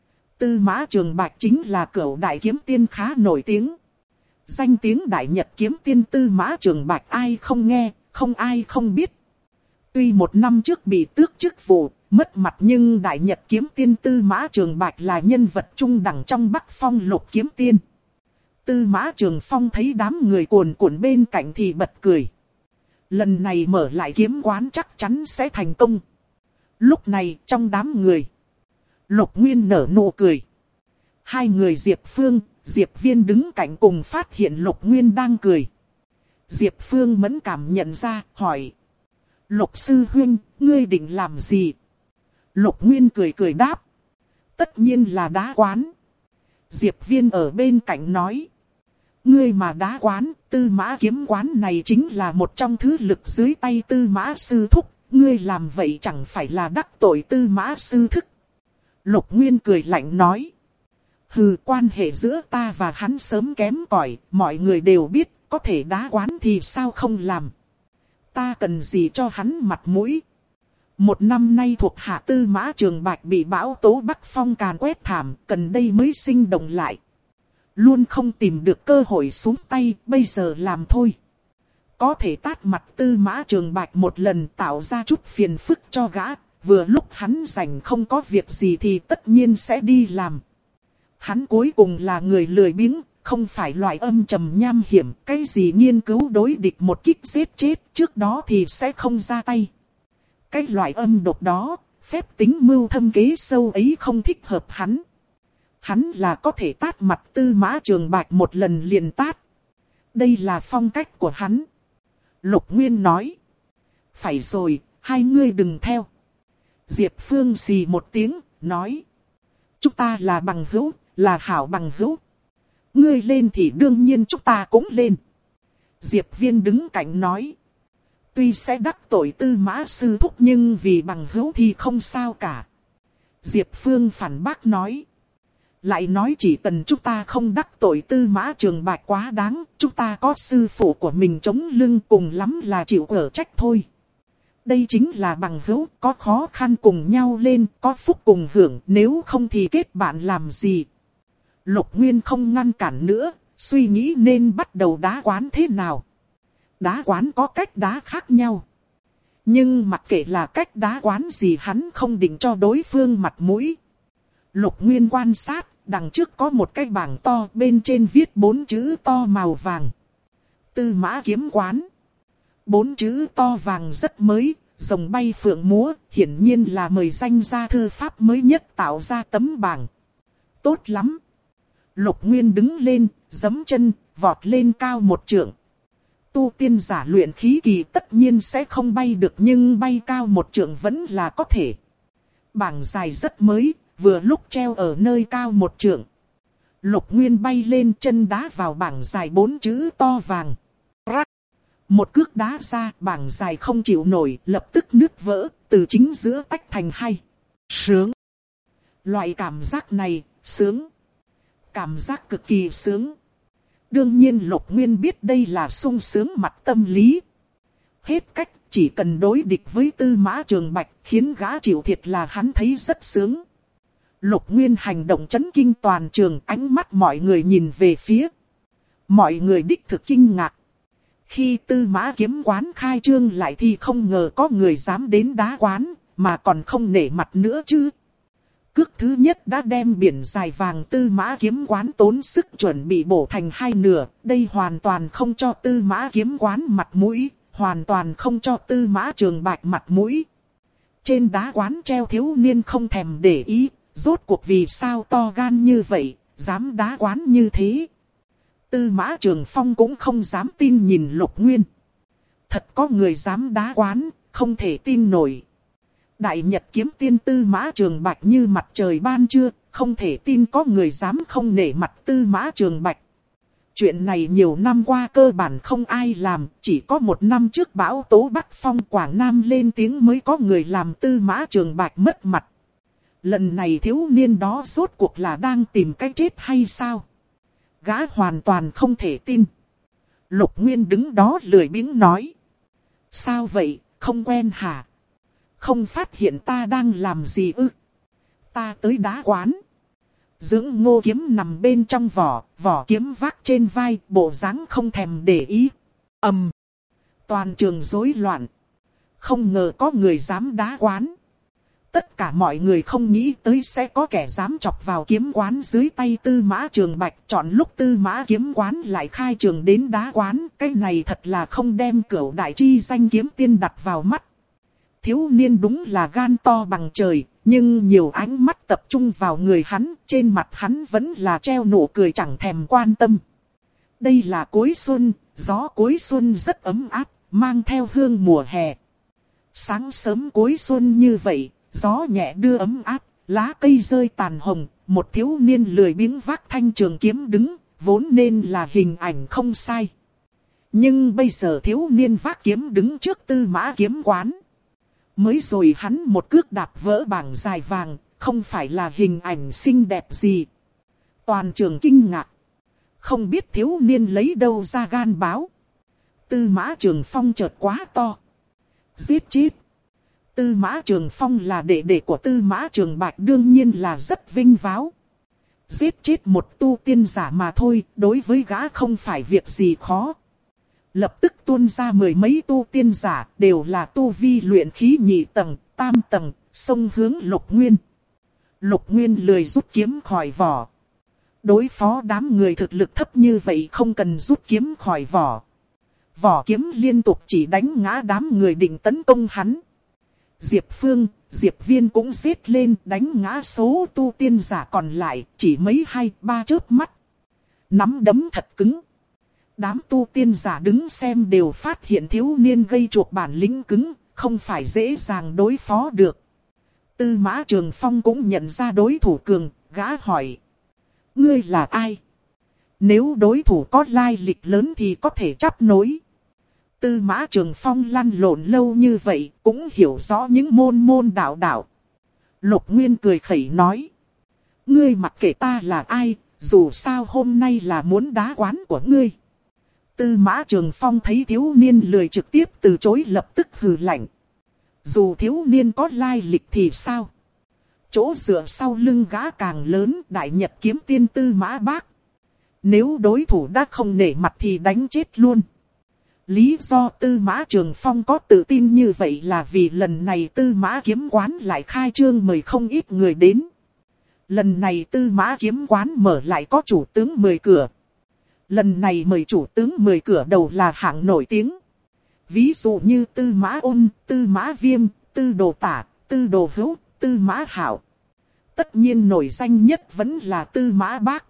Tư Mã Trường Bạch chính là Cửu Đại Kiếm Tiên khá nổi tiếng. Danh tiếng Đại Nhật Kiếm Tiên Tư Mã Trường Bạch ai không nghe, không ai không biết. Tuy một năm trước bị tước chức vụ, mất mặt nhưng Đại Nhật Kiếm Tiên Tư Mã Trường Bạch là nhân vật trung đẳng trong Bắc Phong Lục Kiếm Tiên. Tư Mã Trường Phong thấy đám người cuồn cuộn bên cạnh thì bật cười. Lần này mở lại kiếm quán chắc chắn sẽ thành công. Lúc này trong đám người, Lục Nguyên nở nụ cười. Hai người Diệp Phương, Diệp Viên đứng cạnh cùng phát hiện Lục Nguyên đang cười. Diệp Phương mẫn cảm nhận ra, hỏi. Lục sư huynh, ngươi định làm gì? Lục Nguyên cười cười đáp. Tất nhiên là đá quán. Diệp Viên ở bên cạnh nói. Ngươi mà đá quán, Tư Mã kiếm quán này chính là một trong thứ lực dưới tay Tư Mã sư thúc. Ngươi làm vậy chẳng phải là đắc tội Tư Mã sư thúc. Lục Nguyên cười lạnh nói. Hừ, quan hệ giữa ta và hắn sớm kém cỏi, mọi người đều biết, có thể đá quán thì sao không làm. Ta cần gì cho hắn mặt mũi. Một năm nay thuộc hạ Tư Mã Trường Bạch bị bão tố Bắc Phong càn quét thảm, cần đây mới sinh động lại. Luôn không tìm được cơ hội xuống tay, bây giờ làm thôi. Có thể tát mặt Tư Mã Trường Bạch một lần tạo ra chút phiền phức cho gã, vừa lúc hắn rảnh không có việc gì thì tất nhiên sẽ đi làm. Hắn cuối cùng là người lười biếng, không phải loại âm trầm nham hiểm, cái gì nghiên cứu đối địch một kích giết chết trước đó thì sẽ không ra tay. Cái loại âm độc đó, phép tính mưu thâm kế sâu ấy không thích hợp hắn. Hắn là có thể tát mặt Tư Mã Trường Bạch một lần liền tát. Đây là phong cách của hắn. Lục Nguyên nói. Phải rồi, hai ngươi đừng theo. Diệp Phương xì một tiếng, nói. Chúng ta là bằng hữu, là hảo bằng hữu. Ngươi lên thì đương nhiên chúng ta cũng lên. Diệp Viên đứng cạnh nói. Tuy sẽ đắc tội Tư Mã sư thúc nhưng vì bằng hữu thì không sao cả. Diệp Phương phản bác nói. Lại nói chỉ cần chúng ta không đắc tội Tư Mã Trường Bạch quá đáng, chúng ta có sư phụ của mình chống lưng cùng lắm là chịu ở trách thôi. Đây chính là bằng hữu, có khó khăn cùng nhau lên, có phúc cùng hưởng, nếu không thì kết bạn làm gì. Lục Nguyên không ngăn cản nữa, suy nghĩ nên bắt đầu đá quán thế nào. Đá quán có cách đá khác nhau. Nhưng mặc kệ là cách đá quán gì hắn không định cho đối phương mặt mũi. Lục Nguyên quan sát, đằng trước có một cái bảng to bên trên viết 4 chữ to màu vàng. Tư Mã kiếm quán. 4 chữ to vàng rất mới, rồng bay phượng múa, hiển nhiên là mời danh gia thư pháp mới nhất tạo ra tấm bảng. Tốt lắm. Lục Nguyên đứng lên, giẫm chân, vọt lên cao một trượng. Tu tiên giả luyện khí kỳ tất nhiên sẽ không bay được nhưng bay cao một trượng vẫn là có thể. Bảng dài rất mới, vừa lúc treo ở nơi cao một trượng. Lục Nguyên bay lên chân đá vào bảng dài 4 chữ to vàng. Rắc. Một cước đá ra, bảng dài không chịu nổi, lập tức nứt vỡ, từ chính giữa tách thành hai. Sướng. Loại cảm giác này, sướng. Cảm giác cực kỳ sướng. Đương nhiên Lục Nguyên biết đây là sung sướng mặt tâm lý. Hết cách, chỉ cần đối địch với Tư Mã Trường Bạch khiến gã chịu thiệt là hắn thấy rất sướng. Lục Nguyên hành động chấn kinh toàn trường, ánh mắt mọi người nhìn về phía. Mọi người đích thực kinh ngạc. Khi Tư Mã kiếm quán khai trương lại thì không ngờ có người dám đến đá quán, mà còn không nể mặt nữa chứ. Cước thứ nhất đã đem biển dài vàng Tư Mã Kiếm Quán tốn sức chuẩn bị bổ thành hai nửa. Đây hoàn toàn không cho Tư Mã Kiếm Quán mặt mũi, hoàn toàn không cho Tư Mã Trường Bạch mặt mũi. Trên đá quán treo thiếu niên không thèm để ý, rốt cuộc vì sao to gan như vậy, dám đá quán như thế. Tư Mã Trường Phong cũng không dám tin nhìn Lục Nguyên. Thật có người dám đá quán, không thể tin nổi. Đại Nhật kiếm tiên Tư Mã Trường Bạch như mặt trời ban trưa, không thể tin có người dám không nể mặt Tư Mã Trường Bạch. Chuyện này nhiều năm qua cơ bản không ai làm, chỉ có một năm trước bão tố Bắc Phong Quảng Nam lên tiếng mới có người làm Tư Mã Trường Bạch mất mặt. Lần này thiếu niên đó rốt cuộc là đang tìm cách chết hay sao? Gã hoàn toàn không thể tin. Lục Nguyên đứng đó lười biếng nói. Sao vậy, không quen hả? Không phát hiện ta đang làm gì ư? Ta tới đá quán. Dưỡng Ngô kiếm nằm bên trong vỏ kiếm vác trên vai, bộ dáng không thèm để ý. Toàn trường rối loạn. Không ngờ có người dám đá quán. Tất cả mọi người không nghĩ tới sẽ có kẻ dám chọc vào kiếm quán dưới tay Tư Mã Trường Bạch. Chọn lúc Tư Mã kiếm quán lại khai trường đến đá quán. Cái này thật là không đem Cửu đại chi danh kiếm tiên đặt vào mắt. Thiếu niên đúng là gan to bằng trời, nhưng nhiều ánh mắt tập trung vào người hắn, trên mặt hắn vẫn là treo nụ cười chẳng thèm quan tâm. Đây là cuối xuân, gió cuối xuân rất ấm áp, mang theo hương mùa hè. Sáng sớm cuối xuân như vậy, gió nhẹ đưa ấm áp, lá cây rơi tàn hồng, một thiếu niên lười biếng vác thanh trường kiếm đứng, vốn nên là hình ảnh không sai. Nhưng bây giờ thiếu niên vác kiếm đứng trước Tư Mã kiếm quán. Mới rồi hắn một cước đạp vỡ bảng dài vàng, không phải là hình ảnh xinh đẹp gì. Toàn trường kinh ngạc. Không biết thiếu niên lấy đâu ra gan báo. Tư Mã Trường Phong chợt quá to. Giết chết. Tư Mã Trường Phong là đệ đệ của Tư Mã Trường Bạch, đương nhiên là rất vinh váo. Giết chết một tu tiên giả mà thôi, đối với gã không phải việc gì khó. Lập tức tuôn ra mười mấy tu tiên giả, đều là tu vi luyện khí nhị tầng, tam tầng, xông hướng Lục Nguyên. Lục Nguyên lười rút kiếm khỏi vỏ. Đối phó đám người thực lực thấp như vậy không cần rút kiếm khỏi vỏ. Vỏ kiếm liên tục chỉ đánh ngã đám người định tấn công hắn. Diệp Phương, Diệp Viên cũng giết lên đánh ngã số tu tiên giả còn lại, chỉ mấy hai ba chớp mắt. Nắm đấm thật cứng. Đám tu tiên giả đứng xem đều phát hiện thiếu niên gây chuộc bản lĩnh cứng, không phải dễ dàng đối phó được. Tư Mã Trường Phong cũng nhận ra đối thủ cường, gã hỏi. Ngươi là ai? Nếu đối thủ có lai lịch lớn thì có thể chắp nối. Tư Mã Trường Phong lăn lộn lâu như vậy, cũng hiểu rõ những môn đạo. Lục Nguyên cười khẩy nói. Ngươi mặc kệ ta là ai, dù sao hôm nay là muốn đá quán của ngươi. Tư Mã Trường Phong thấy thiếu niên lười trực tiếp từ chối, lập tức hừ lạnh. Dù thiếu niên có lai lịch thì sao? Chỗ dựa sau lưng gã càng lớn, Đại Nhật kiếm tiên Tư Mã Bác. Nếu đối thủ đã không nể mặt thì đánh chết luôn. Lý do Tư Mã Trường Phong có tự tin như vậy là vì lần này Tư Mã kiếm quán lại khai trương mời không ít người đến. Lần này Tư Mã kiếm quán mở lại có chủ tướng 10 cửa. Lần này mời chủ tướng 10 cửa đầu là hạng nổi tiếng. Ví dụ như Tư Mã Ôn, Tư Mã Viêm, Tư Đồ Tả, Tư Đồ Hữu, Tư Mã Hạo. Tất nhiên nổi danh nhất vẫn là Tư Mã Bác.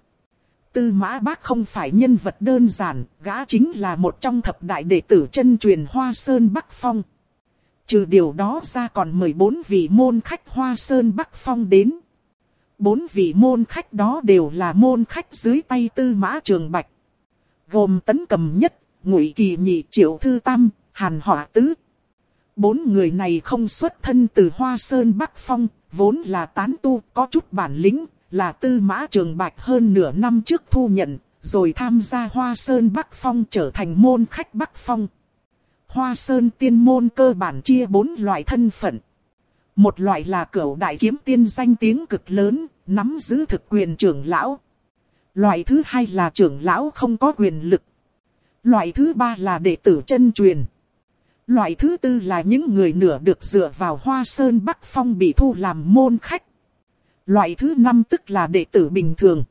Tư Mã Bác không phải nhân vật đơn giản, gã chính là một trong thập đại đệ tử chân truyền Hoa Sơn Bắc Phong. Trừ điều đó ra còn 14 vị môn khách Hoa Sơn Bắc Phong đến. 4 vị môn khách đó đều là môn khách dưới tay Tư Mã Trường Bạch. Gồm Tấn Cầm Nhất, Ngụy Kỳ Nhị, Triệu Thư Tam, Hàn Họa Tứ. 4 người này không xuất thân từ Hoa Sơn Bắc Phong, vốn là tán tu, có chút bản lĩnh, là Tư Mã Trường Bạch hơn nửa năm trước thu nhận, rồi tham gia Hoa Sơn Bắc Phong trở thành môn khách Bắc Phong. Hoa Sơn tiên môn cơ bản chia 4 loại thân phận. Một loại là Cửu đại kiếm tiên danh tiếng cực lớn, nắm giữ thực quyền trưởng lão. Loại thứ hai là trưởng lão không có quyền lực. Loại thứ ba là đệ tử chân truyền. Loại thứ tư là những người nửa được dựa vào Hoa Sơn Bắc Phong bị thu làm môn khách. Loại thứ 5 tức là đệ tử bình thường.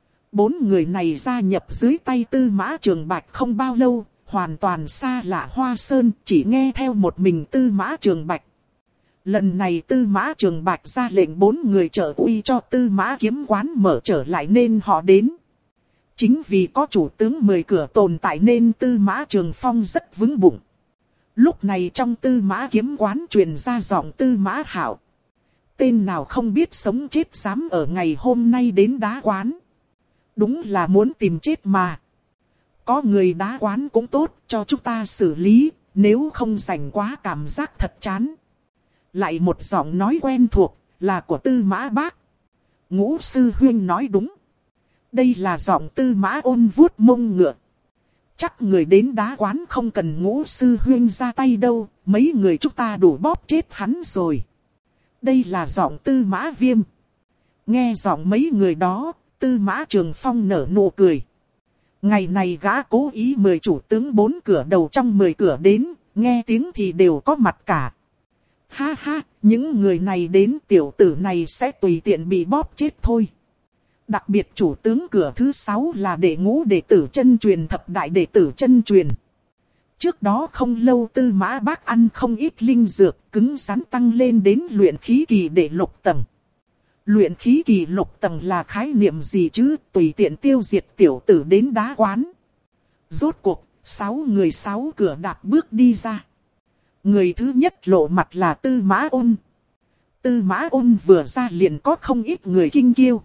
4 người này gia nhập dưới tay Tư Mã Trường Bạch không bao lâu, hoàn toàn xa lạ Hoa Sơn, chỉ nghe theo một mình Tư Mã Trường Bạch. Lần này Tư Mã Trường Bạch ra lệnh 4 người trợ uy cho Tư Mã kiếm quán mở trở lại nên họ đến. Chính vì có chủ tướng 10 cửa tồn tại nên Tư Mã Trường Phong rất vững bụng. Lúc này trong Tư Mã kiếm quán truyền ra giọng Tư Mã Hạo. Tên nào không biết sống chết dám ở ngày hôm nay đến đá quán. Đúng là muốn tìm chết mà. Có người đá quán cũng tốt cho chúng ta xử lý, nếu không rảnh quá cảm giác thật chán. Lại một giọng nói quen thuộc, là của Tư Mã Bác. Ngũ sư huynh nói đúng. Đây là giọng Tư Mã Ôn vuốt mông ngựa. Chắc người đến đá quán không cần Ngũ sư huynh ra tay đâu, mấy người chúng ta đủ bóp chết hắn rồi. Đây là giọng Tư Mã Viêm. Nghe giọng mấy người đó, Tư Mã Trường Phong nở nụ cười. Ngày này gã cố ý mời chủ tướng 4 cửa đầu trong 10 cửa đến, nghe tiếng thì đều có mặt cả. Ha ha, những người này đến tiểu tử này sẽ tùy tiện bị bóp chết thôi. Đặc biệt chủ tướng cửa thứ 6 là đệ ngũ đệ tử chân truyền thập đại đệ tử chân truyền. Trước đó không lâu Tư Mã Bác ăn không ít linh dược, cứng rắn tăng lên đến luyện khí kỳ đệ lục tầng. Luyện khí kỳ lục tầng là khái niệm gì chứ, tùy tiện tiêu diệt tiểu tử đến đá quán. Rốt cuộc, 6 người 6 cửa đạp bước đi ra. Người thứ nhất lộ mặt là Tư Mã Ôn. Tư Mã Ôn vừa ra liền có không ít người kinh kiêu.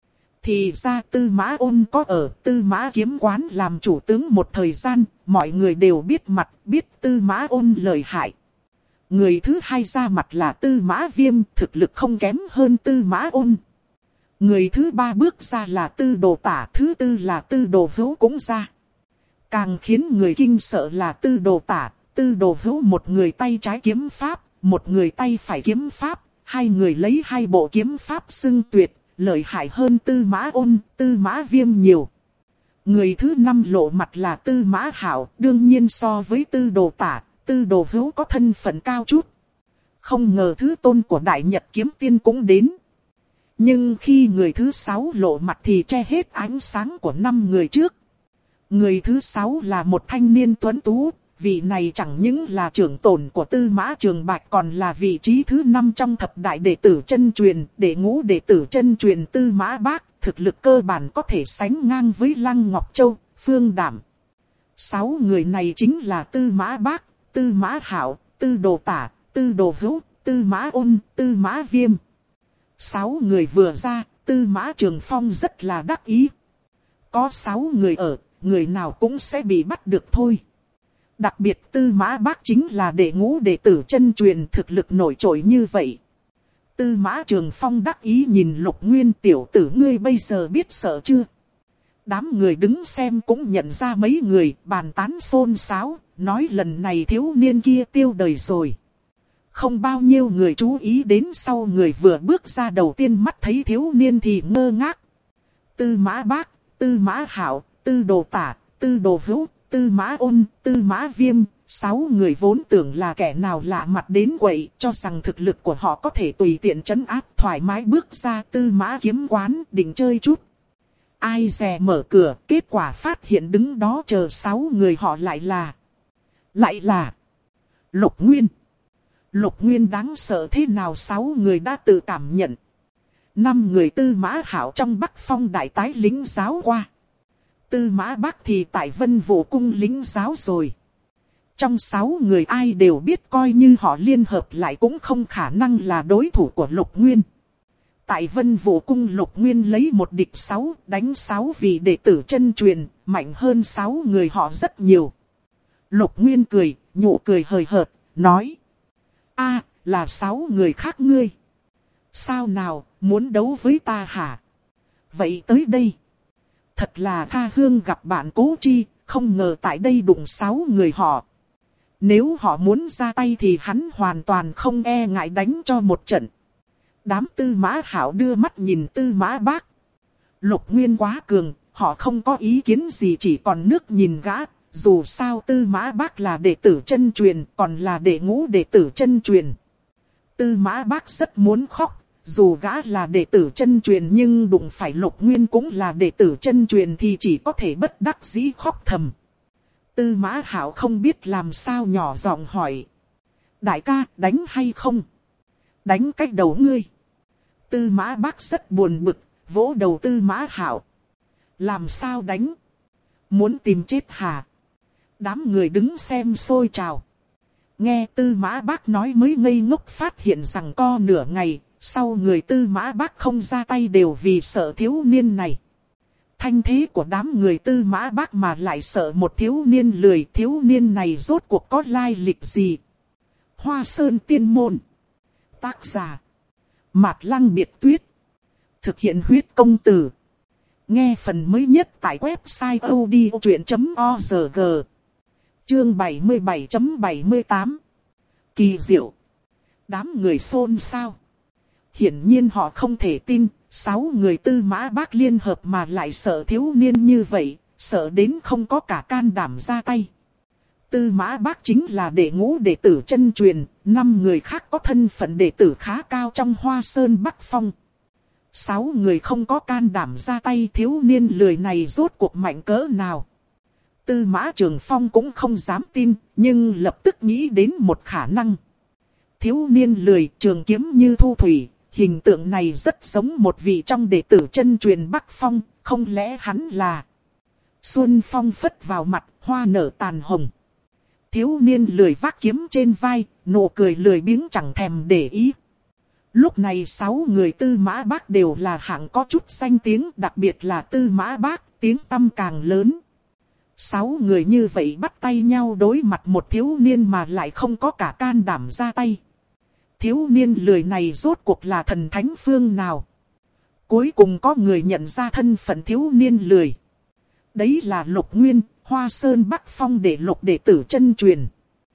Thì ra Tư Mã Ôn có ở Tư Mã kiếm quán làm chủ tướng một thời gian, mọi người đều biết mặt, biết Tư Mã Ôn lợi hại. Người thứ hai ra mặt là Tư Mã Viêm, thực lực không kém hơn Tư Mã Ôn. Người thứ ba bước ra là Tư Đồ Tả, thứ tư là Tư Đồ Hữu cũng ra. Càng khiến người kinh sợ là Tư Đồ Tả, Tư Đồ Hữu một người tay trái kiếm pháp, một người tay phải kiếm pháp, hai người lấy hai bộ kiếm pháp xưng tuyệt, lợi hại hơn Tư Mã Ôn, Tư Mã Viêm nhiều. Người thứ năm lộ mặt là Tư Mã Hạo, đương nhiên so với Tư Đồ Tả, Tư Đồ Hữu có thân phận cao chút. Không ngờ thứ tôn của Đại Nhật Kiếm Tiên cũng đến. Nhưng khi người thứ 6 lộ mặt thì che hết ánh sáng của 5 người trước. Người thứ 6 là một thanh niên tuấn tú, vị này chẳng những là trưởng tồn của Tư Mã Trường Bạch còn là vị trí thứ 5 trong thập đại đệ tử chân truyền, đệ ngũ đệ tử chân truyền Tư Mã Bác, thực lực cơ bản có thể sánh ngang với Lăng Ngọc Châu, Phương Đảm. 6 người này chính là Tư Mã Bác, Tư Mã Hạo, Tư Đồ Tả, Tư Đồ Hữu, Tư Mã Ôn, Tư Mã Viêm. 6 người vừa ra, Tư Mã Trường Phong rất là đắc ý. Có 6 người ở, người nào cũng sẽ bị bắt được thôi. Đặc biệt Tư Mã Bác chính là đệ ngũ đệ tử chân truyền thực lực nổi trội như vậy. Tư Mã Trường Phong đắc ý nhìn Lục Nguyên, tiểu tử ngươi bây giờ biết sợ chưa? Đám người đứng xem cũng nhận ra mấy người bàn tán xôn xáo, nói lần này thiếu niên kia tiêu đời rồi. Không bao nhiêu người chú ý đến sau người vừa bước ra đầu tiên mắt thấy thiếu niên thì ngơ ngác. Tư Mã Bác, Tư Mã Hạo, Tư Đồ Tả, Tư Đồ Hữu, Tư Mã Ôn, Tư Mã Viêm, 6 người vốn tưởng là kẻ nào lạ mặt đến quậy, cho rằng thực lực của họ có thể tùy tiện trấn áp, thoải mái bước ra Tư Mã kiếm quán định chơi chút. Ai dè mở cửa, kết quả phát hiện đứng đó chờ 6 người họ lại là Lục Nguyên. Lục Nguyên đáng sợ thế nào 6 người đã tự cảm nhận. 5 người Tư Mã Hạo trong Bắc Phong đại tái lính giáo qua. Tư Mã Bác thì tại Vân Vũ cung lính giáo rồi. Trong 6 người ai đều biết coi như họ liên hợp lại cũng không khả năng là đối thủ của Lục Nguyên. Tại Vân Vũ cung Lục Nguyên lấy một địch 6, đánh 6 vị đệ tử chân truyền, mạnh hơn 6 người họ rất nhiều. Lục Nguyên cười, nhụ cười hời hợt, nói. A, là 6 người khác ngươi. Sao nào, muốn đấu với ta hả? Vậy tới đây. Thật là tha hương gặp bạn Cố Chi, không ngờ tại đây đụng 6 người họ. Nếu họ muốn ra tay thì hắn hoàn toàn không e ngại đánh cho một trận. Đám Tư Mã Hạo đưa mắt nhìn Tư Mã Bác. Lục Nguyên quá cường, họ không có ý kiến gì chỉ còn nước nhìn gã. Dù sao Tư Mã Bác là đệ tử chân truyền, còn là đệ ngũ đệ tử chân truyền. Tư Mã Bác rất muốn khóc, Dù gã là đệ tử chân truyền nhưng đụng phải Lục Nguyên cũng là đệ tử chân truyền thì chỉ có thể bất đắc dĩ khóc thầm. Tư Mã Hạo không biết làm sao nhỏ giọng hỏi. Đại ca, đánh hay không? Đánh cách đầu ngươi. Tư Mã Bác rất buồn bực, vỗ đầu Tư Mã Hạo. Làm sao đánh? Muốn tìm chết hả? Đám người đứng xem xôi trào. Nghe Tư Mã Bác nói mới ngây ngốc phát hiện rằng co nửa ngày, sau người Tư Mã Bác không ra tay đều vì sợ thiếu niên này. Thanh thế của đám người Tư Mã Bác mà lại sợ một thiếu niên lười, thiếu niên này rốt cuộc có lai lịch gì? Hoa Sơn Tiên Môn. Tác giả Mạt Lăng Biệt Tuyết. Thực hiện huyết công từ. Nghe phần mới nhất tại website odchuyện.org. Chương 77.78. Kỳ diệu. Đám người xôn xao. Hiển nhiên họ không thể tin, 6 người Tư Mã Bác liên hợp mà lại sợ thiếu niên như vậy, sợ đến không có cả can đảm ra tay. Tư Mã Bác chính là đệ ngũ đệ tử chân truyền, 5 người khác có thân phận đệ tử khá cao trong Hoa Sơn Bắc Phong. 6 người không có can đảm ra tay, thiếu niên lười này rốt cuộc mạnh cỡ nào. Tư Mã Trường Phong cũng không dám tin, nhưng lập tức nghĩ đến một khả năng. Thiếu niên lười, trường kiếm như thu thủy, hình tượng này rất giống một vị trong đệ tử chân truyền Bắc Phong, không lẽ hắn là... Xuân phong phất vào mặt, hoa nở tàn hồng. Thiếu niên lười vác kiếm trên vai, nụ cười lười biếng chẳng thèm để ý. Lúc này 6 người Tư Mã Bác đều là hạng có chút danh tiếng, đặc biệt là Tư Mã Bác, tiếng tăm càng lớn. 6 người như vậy bắt tay nhau đối mặt một thiếu niên mà lại không có cả can đảm ra tay. Thiếu niên lười này rốt cuộc là thần thánh phương nào? Cuối cùng có người nhận ra thân phận thiếu niên lười. Đấy là Lục Nguyên, Hoa Sơn Bắc Phong đệ lục đệ tử chân truyền.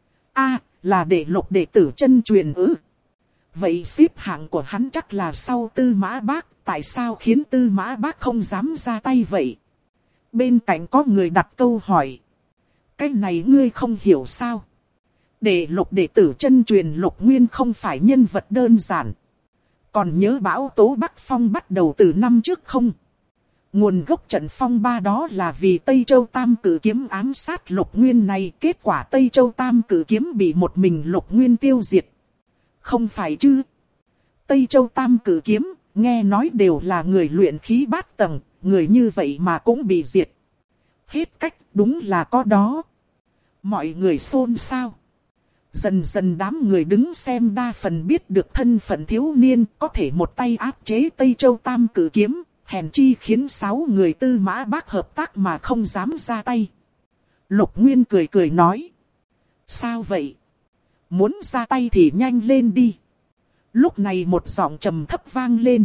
Là đệ lục đệ tử chân truyền ư? Vậy xếp hạng của hắn chắc là sau Tư Mã Bác, tại sao khiến Tư Mã Bác không dám ra tay vậy? Bên cạnh có người đặt câu hỏi. Cái này ngươi không hiểu sao? Đệ lục đệ tử chân truyền Lục Nguyên không phải nhân vật đơn giản. Còn nhớ bão tố Bắc Phong bắt đầu từ năm trước không? Nguồn gốc trận phong ba đó là vì Tây Châu Tam Cử Kiếm ám sát Lục Nguyên này. Kết quả Tây Châu Tam Cử Kiếm bị một mình Lục Nguyên tiêu diệt. Không phải chứ? Tây Châu Tam Cử Kiếm, nghe nói đều là người luyện khí bát tầng, người như vậy mà cũng bị diệt. Hết cách, đúng là có đó. Mọi người xôn xao. Dần dần đám người đứng xem đa phần biết được thân phận thiếu niên, có thể một tay áp chế Tây Châu Tam Cử Kiếm, hèn chi khiến 6 người Tư Mã Bác hợp tác mà không dám ra tay. Lục Nguyên cười cười nói. Sao vậy? Muốn ra tay thì nhanh lên đi. Lúc này một giọng trầm thấp vang lên.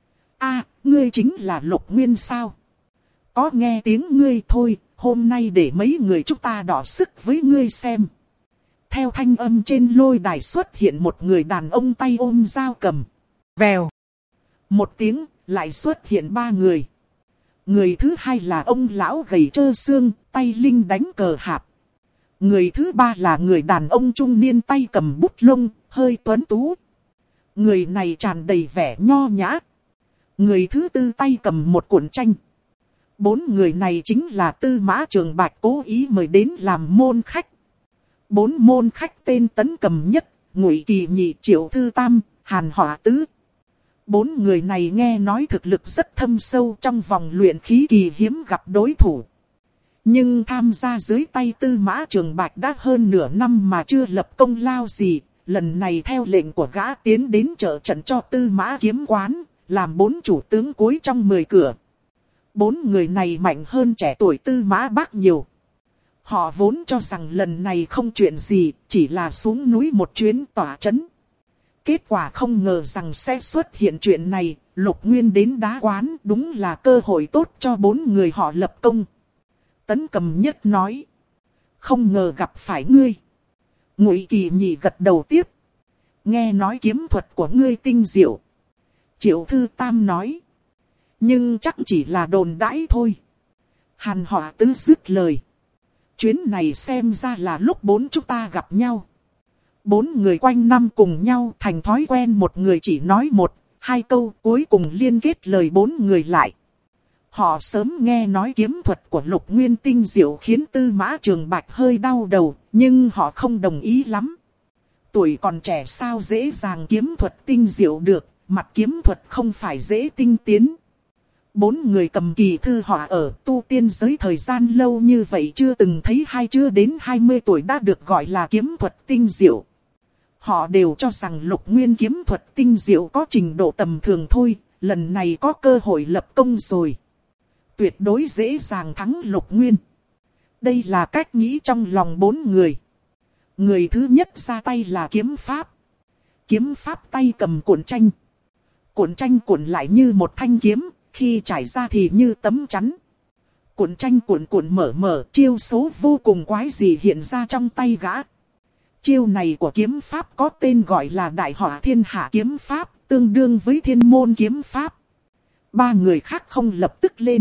Ngươi chính là Lục Nguyên sao? Có nghe tiếng ngươi thôi, hôm nay để mấy người chúng ta đọ sức với ngươi xem. Theo thanh âm trên lôi đài xuất hiện một người đàn ông tay ôm dao cầm. Vèo. Một tiếng, lại xuất hiện 3 người. Người thứ hai là ông lão gầy trơ xương, tay linh đánh cờ hạp. Người thứ ba là người đàn ông trung niên tay cầm bút lông, hơi tuấn tú. Người này tràn đầy vẻ nho nhã. Người thứ tư tay cầm một cuộn tranh. 4 người này chính là Tư Mã Trường Bạch cố ý mời đến làm môn khách. 4 môn khách tên Tấn Cầm Nhất, Ngụy Kỳ Nhị, Triệu Thư Tam, Hàn Hỏa Tứ. 4 người này nghe nói thực lực rất thâm sâu, trong vòng luyện khí kỳ hiếm gặp đối thủ. Nhưng tham gia dưới tay Tư Mã Trường Bạch đã hơn nửa năm mà chưa lập công lao gì. Lần này theo lệnh của gã tiến đến trợ trận cho Tư Mã Kiếm Quán, làm 4 chủ tướng cuối trong 10 cửa. 4 người này mạnh hơn trẻ tuổi Tư Mã Bác nhiều. Họ vốn cho rằng lần này không chuyện gì, chỉ là xuống núi một chuyến tỏa trấn. Kết quả không ngờ rằng sẽ xuất hiện chuyện này, Lục Nguyên đến đá quán, đúng là cơ hội tốt cho 4 người họ lập công. Tấn Cầm Nhất nói. Không ngờ gặp phải ngươi. Ngụy Kỳ Nhị gật đầu tiếp. Nghe nói kiếm thuật của ngươi tinh diệu. Triệu Thư Tam nói. Nhưng chắc chỉ là đồn đãi thôi. Hàn Hỏa Tứ dứt lời. Chuyến này xem ra là lúc 4 chúng ta gặp nhau. 4 người quanh năm cùng nhau thành thói quen một người chỉ nói một, hai câu cuối cùng liên kết lời bốn người lại. Họ sớm nghe nói kiếm thuật của Lục Nguyên tinh diệu khiến Tư Mã Trường Bạch hơi đau đầu, nhưng họ không đồng ý lắm. Tuổi còn trẻ sao dễ dàng kiếm thuật tinh diệu được, mặt kiếm thuật không phải dễ tinh tiến. Bốn người cầm kỳ thư họa ở tu tiên giới thời gian lâu như vậy chưa từng thấy hay chưa đến 20 tuổi đã được gọi là kiếm thuật tinh diệu. Họ đều cho rằng Lục Nguyên kiếm thuật tinh diệu có trình độ tầm thường thôi, lần này có cơ hội lập công rồi. Tuyệt đối dễ dàng thắng Lục Nguyên. Đây là cách nghĩ trong lòng bốn người. Người thứ nhất ra tay là kiếm pháp. Kiếm pháp tay cầm cuộn tranh. Cuộn tranh cuộn lại như một thanh kiếm, khi trải ra thì như tấm chắn. Cuộn tranh cuộn cuộn mở mở, chiêu số vô cùng quái dị hiện ra trong tay gã. Chiêu này của kiếm pháp có tên gọi là Đại Họa Thiên Hạ kiếm pháp, tương đương với Thiên Môn kiếm pháp. Ba người khác không lập tức lên.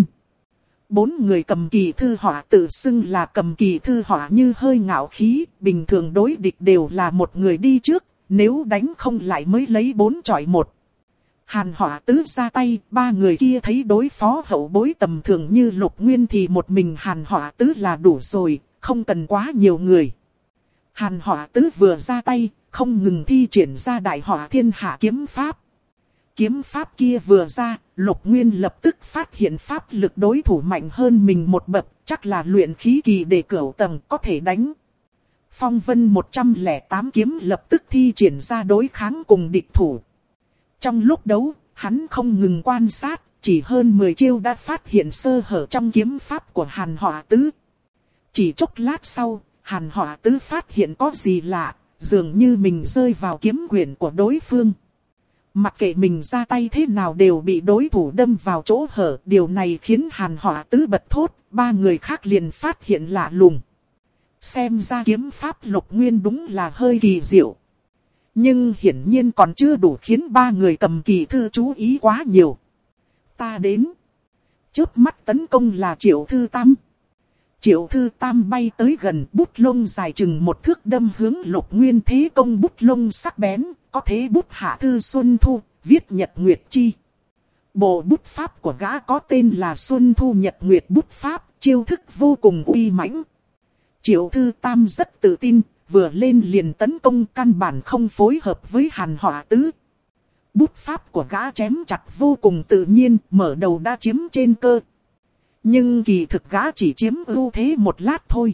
Bốn người cầm kỳ thư họa tự xưng là cầm kỳ thư họa như hơi ngạo khí, bình thường đối địch đều là một người đi trước, nếu đánh không lại mới lấy 4 chọi 1. Hàn Họa Tứ ra tay, ba người kia thấy đối phó hậu bối tầm thường như Lục Nguyên thì một mình Hàn Họa Tứ là đủ rồi, không cần quá nhiều người. Hàn Họa Tứ vừa ra tay, không ngừng thi triển ra Đại Họa Thiên Hạ kiếm pháp. Kiếm pháp kia vừa ra, Lục Nguyên lập tức phát hiện pháp lực đối thủ mạnh hơn mình một bậc, chắc là luyện khí kỳ để cửu tầng có thể đánh. Phong Vân 108 kiếm lập tức thi triển ra đối kháng cùng địch thủ. Trong lúc đấu, hắn không ngừng quan sát, chỉ hơn 10 chiêu đã phát hiện sơ hở trong kiếm pháp của Hàn Họa Tứ. Chỉ chốc lát sau, Hàn Họa Tứ phát hiện có gì lạ, dường như mình rơi vào kiếm quyển của đối phương. Mặc kệ mình ra tay thế nào đều bị đối thủ đâm vào chỗ hở, điều này khiến Hàn Họa Tứ bật thốt, ba người khác liền phát hiện lạ lùng. Xem ra kiếm pháp Lục Nguyên đúng là hơi kỳ diệu. Nhưng hiển nhiên còn chưa đủ khiến ba người cầm kỳ thư chú ý quá nhiều. Ta đến. Chớp mắt tấn công là Triệu Thư Tam. Triệu Thư Tam bay tới gần, bút lông dài chừng một thước đâm hướng Lục Nguyên, thế công bút lông sắc bén, có thế bút hạ thư Xuân Thu, viết Nhật Nguyệt Chi. Bộ bút pháp của gã có tên là Xuân Thu Nhật Nguyệt bút pháp, chiêu thức vô cùng uy mãnh. Triệu Thư Tam rất tự tin, vừa lên liền tấn công, căn bản không phối hợp với Hàn Họa Tứ. Bút pháp của gã chém chặt vô cùng tự nhiên, mở đầu đã chiếm trên cơ. Nhưng kỳ thực gã chỉ chiếm ưu thế một lát thôi.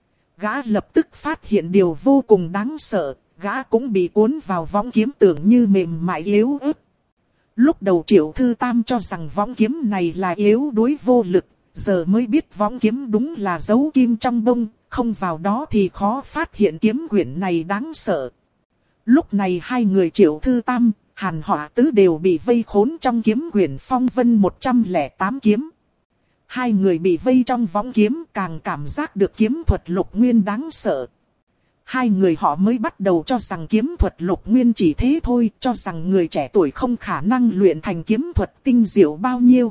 Gã lập tức phát hiện điều vô cùng đáng sợ, gã cũng bị cuốn vào võng kiếm tưởng như mềm mại yếu ớt. Lúc đầu Triệu Thư Tam cho rằng võng kiếm này là yếu đuối vô lực, giờ mới biết võng kiếm đúng là dấu kim trong bông, không vào đó thì khó phát hiện kiếm quyển này đáng sợ. Lúc này hai người Triệu Thư Tam, Hàn Họa Tứ đều bị vây khốn trong kiếm quyển Phong Vân 108 kiếm. Hai người bị vây trong võng kiếm càng cảm giác được kiếm thuật Lục Nguyên đáng sợ. Hai người họ mới bắt đầu cho rằng kiếm thuật Lục Nguyên chỉ thế thôi, cho rằng người trẻ tuổi không khả năng luyện thành kiếm thuật tinh diệu bao nhiêu.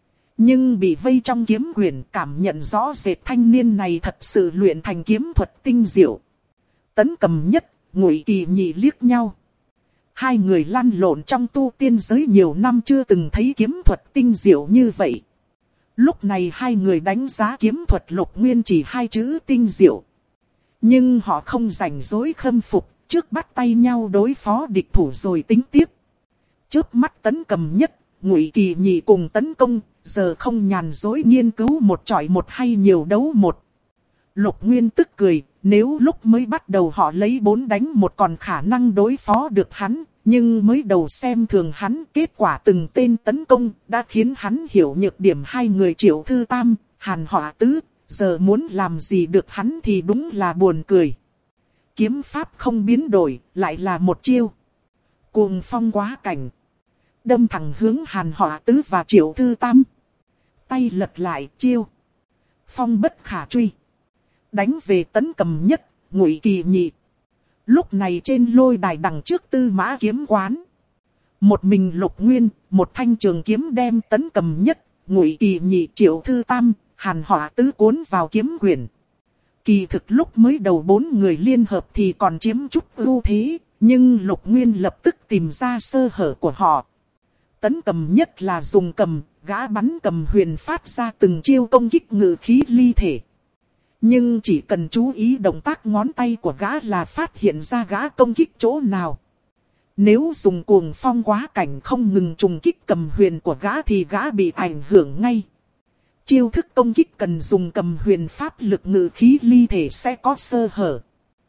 Nhưng bị vây trong kiếm quyển cảm nhận rõ rệt thanh niên này thật sự luyện thành kiếm thuật tinh diệu. Tấn Cầm Nhất, Ngụy Kỳ Nhị liếc nhau. Hai người lăn lộn trong tu tiên giới nhiều năm chưa từng thấy kiếm thuật tinh diệu như vậy. Lúc này hai người đánh giá kiếm thuật Lục Nguyên chỉ hai chữ tinh diệu. Nhưng họ không rảnh rỗi khâm phục, trước bắt tay nhau đối phó địch thủ rồi tính tiếp. Chớp mắt Tấn Cầm Nhất, Ngụy Kỳ Nhị cùng tấn công, giờ không nhàn rỗi nghiên cứu một chọi một hay nhiều đấu một. Lục Nguyên tức cười, nếu lúc mới bắt đầu họ lấy 4 đánh 1 còn khả năng đối phó được hắn, nhưng mới đầu xem thường hắn, kết quả từng tên tấn công đã khiến hắn hiểu nhược điểm hai người Triệu Thư Tam, Hàn Họa Tứ, giờ muốn làm gì được hắn thì đúng là buồn cười. Kiếm pháp không biến đổi, lại là một chiêu. Cuồng phong quá cảnh. Đâm thẳng hướng Hàn Họa Tứ và Triệu Thư Tam. Tay lật lại chiêu. Phong bất khả truy. Đánh về Tấn Cầm Nhất, Ngụy Kỳ Nhị. Lúc này trên lôi đài đằng trước Tư Mã kiếm quán. Một mình Lục Nguyên, một thanh trường kiếm đem Tấn Cầm Nhất, Ngụy Kỳ Nhị, Triệu Thư Tam, Hàn Họa Tứ cuốn vào kiếm quyển. Kỳ thực lúc mới đầu 4 người liên hợp thì còn chiếm chút ưu thế, nhưng Lục Nguyên lập tức tìm ra sơ hở của họ. Tấn Cầm Nhất là dùng cầm, gã bắn cầm huyền phát ra từng chiêu công kích ngự khí ly thể. Nhưng chỉ cần chú ý động tác ngón tay của gã là phát hiện ra gã công kích chỗ nào. Nếu dùng cuồng phong quá cảnh không ngừng trùng kích cầm huyền của gã thì gã bị ảnh hưởng ngay. Chiêu thức công kích cần dùng cầm huyền pháp lực ngự khí ly thể sẽ có sơ hở.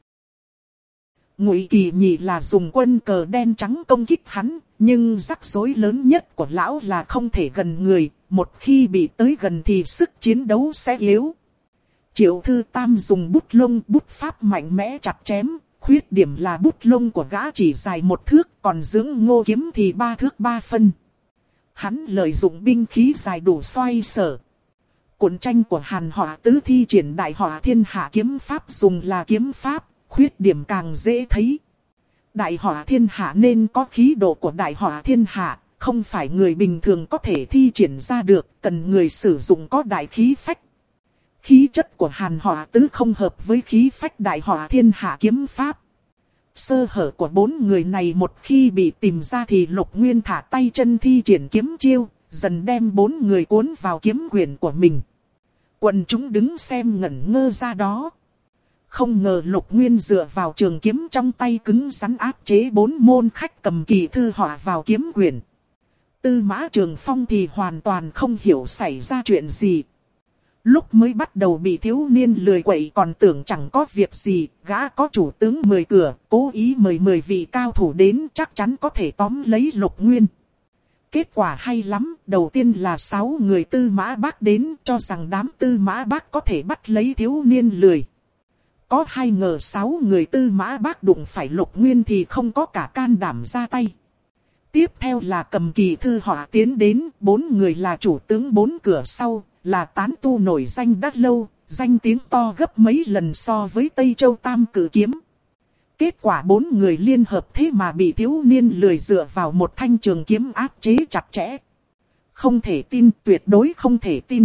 Ngụy Kỳ Nhị là dùng quân cờ đen trắng công kích hắn, nhưng rắc rối lớn nhất của lão là không thể gần người, một khi bị tới gần thì sức chiến đấu sẽ yếu. Triệu Thư Tam dùng bút lông bút pháp mạnh mẽ chặt chém, khuyết điểm là bút lông của gã chỉ dài 1 thước, còn Dưỡng Ngô kiếm thì 3 thước 3 phân. Hắn lợi dụng binh khí dài đủ xoay sở. Cuốn tranh của Hàn Họa Tứ thi triển Đại Họa Thiên Hạ kiếm pháp dùng là kiếm pháp, khuyết điểm càng dễ thấy. Đại Họa Thiên Hạ nên có khí độ của Đại Họa Thiên Hạ, không phải người bình thường có thể thi triển ra được, cần người sử dụng có đại khí phách. Khí chất của Hàn Họa Tứ không hợp với khí phách Đại Họa Thiên Hạ kiếm pháp. Sơ hở của 4 người này một khi bị tìm ra thì Lục Nguyên thả tay chân thi triển kiếm chiêu, dần đem 4 người cuốn vào kiếm quyền của mình. Quần chúng đứng xem ngẩn ngơ ra đó. Không ngờ Lục Nguyên dựa vào trường kiếm trong tay cứng rắn áp chế 4 môn khách cầm kỳ thư họa vào kiếm quyền. Tư Mã Trường Phong thì hoàn toàn không hiểu xảy ra chuyện gì. Lúc mới bắt đầu bị thiếu niên lười quậy còn tưởng chẳng có việc gì, gã có chủ tướng 10 cửa, cố ý mời 10 vị cao thủ đến chắc chắn có thể tóm lấy Lục Nguyên. Kết quả hay lắm, đầu tiên là 6 người Tư Mã Bác đến cho rằng đám Tư Mã Bác có thể bắt lấy thiếu niên lười. Có hay ngờ 6 người Tư Mã Bác đụng phải Lục Nguyên thì không có cả can đảm ra tay. Tiếp theo là cầm kỳ thư họa tiến đến, 4 người là chủ tướng 4 cửa sau, là tán tu nổi danh đã lâu, danh tiếng to gấp mấy lần so với Tây Châu Tam Cử Kiếm. Kết quả 4 người liên hợp thế mà bị thiếu niên lười dựa vào một thanh trường kiếm áp chế chặt chẽ. Không thể tin, tuyệt đối không thể tin.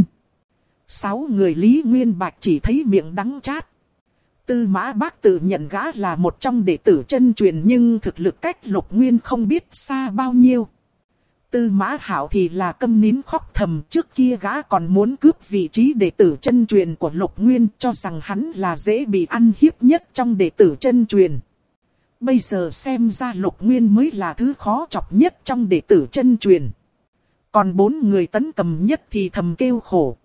6 người Lý Nguyên Bạch chỉ thấy miệng đắng chát. Tư Mã Bác tự nhận gã là một trong đệ tử chân truyền nhưng thực lực cách Lục Nguyên không biết xa bao nhiêu. Tư Mã Hạo thì là câm nín khóc thầm, trước kia gã còn muốn cướp vị trí đệ tử chân truyền của Lục Nguyên, cho rằng hắn là dễ bị ăn hiếp nhất trong đệ tử chân truyền. Bây giờ xem ra Lục Nguyên mới là thứ khó chọc nhất trong đệ tử chân truyền. Còn 4 người Tấn Cầm Nhất thì thầm kêu khổ.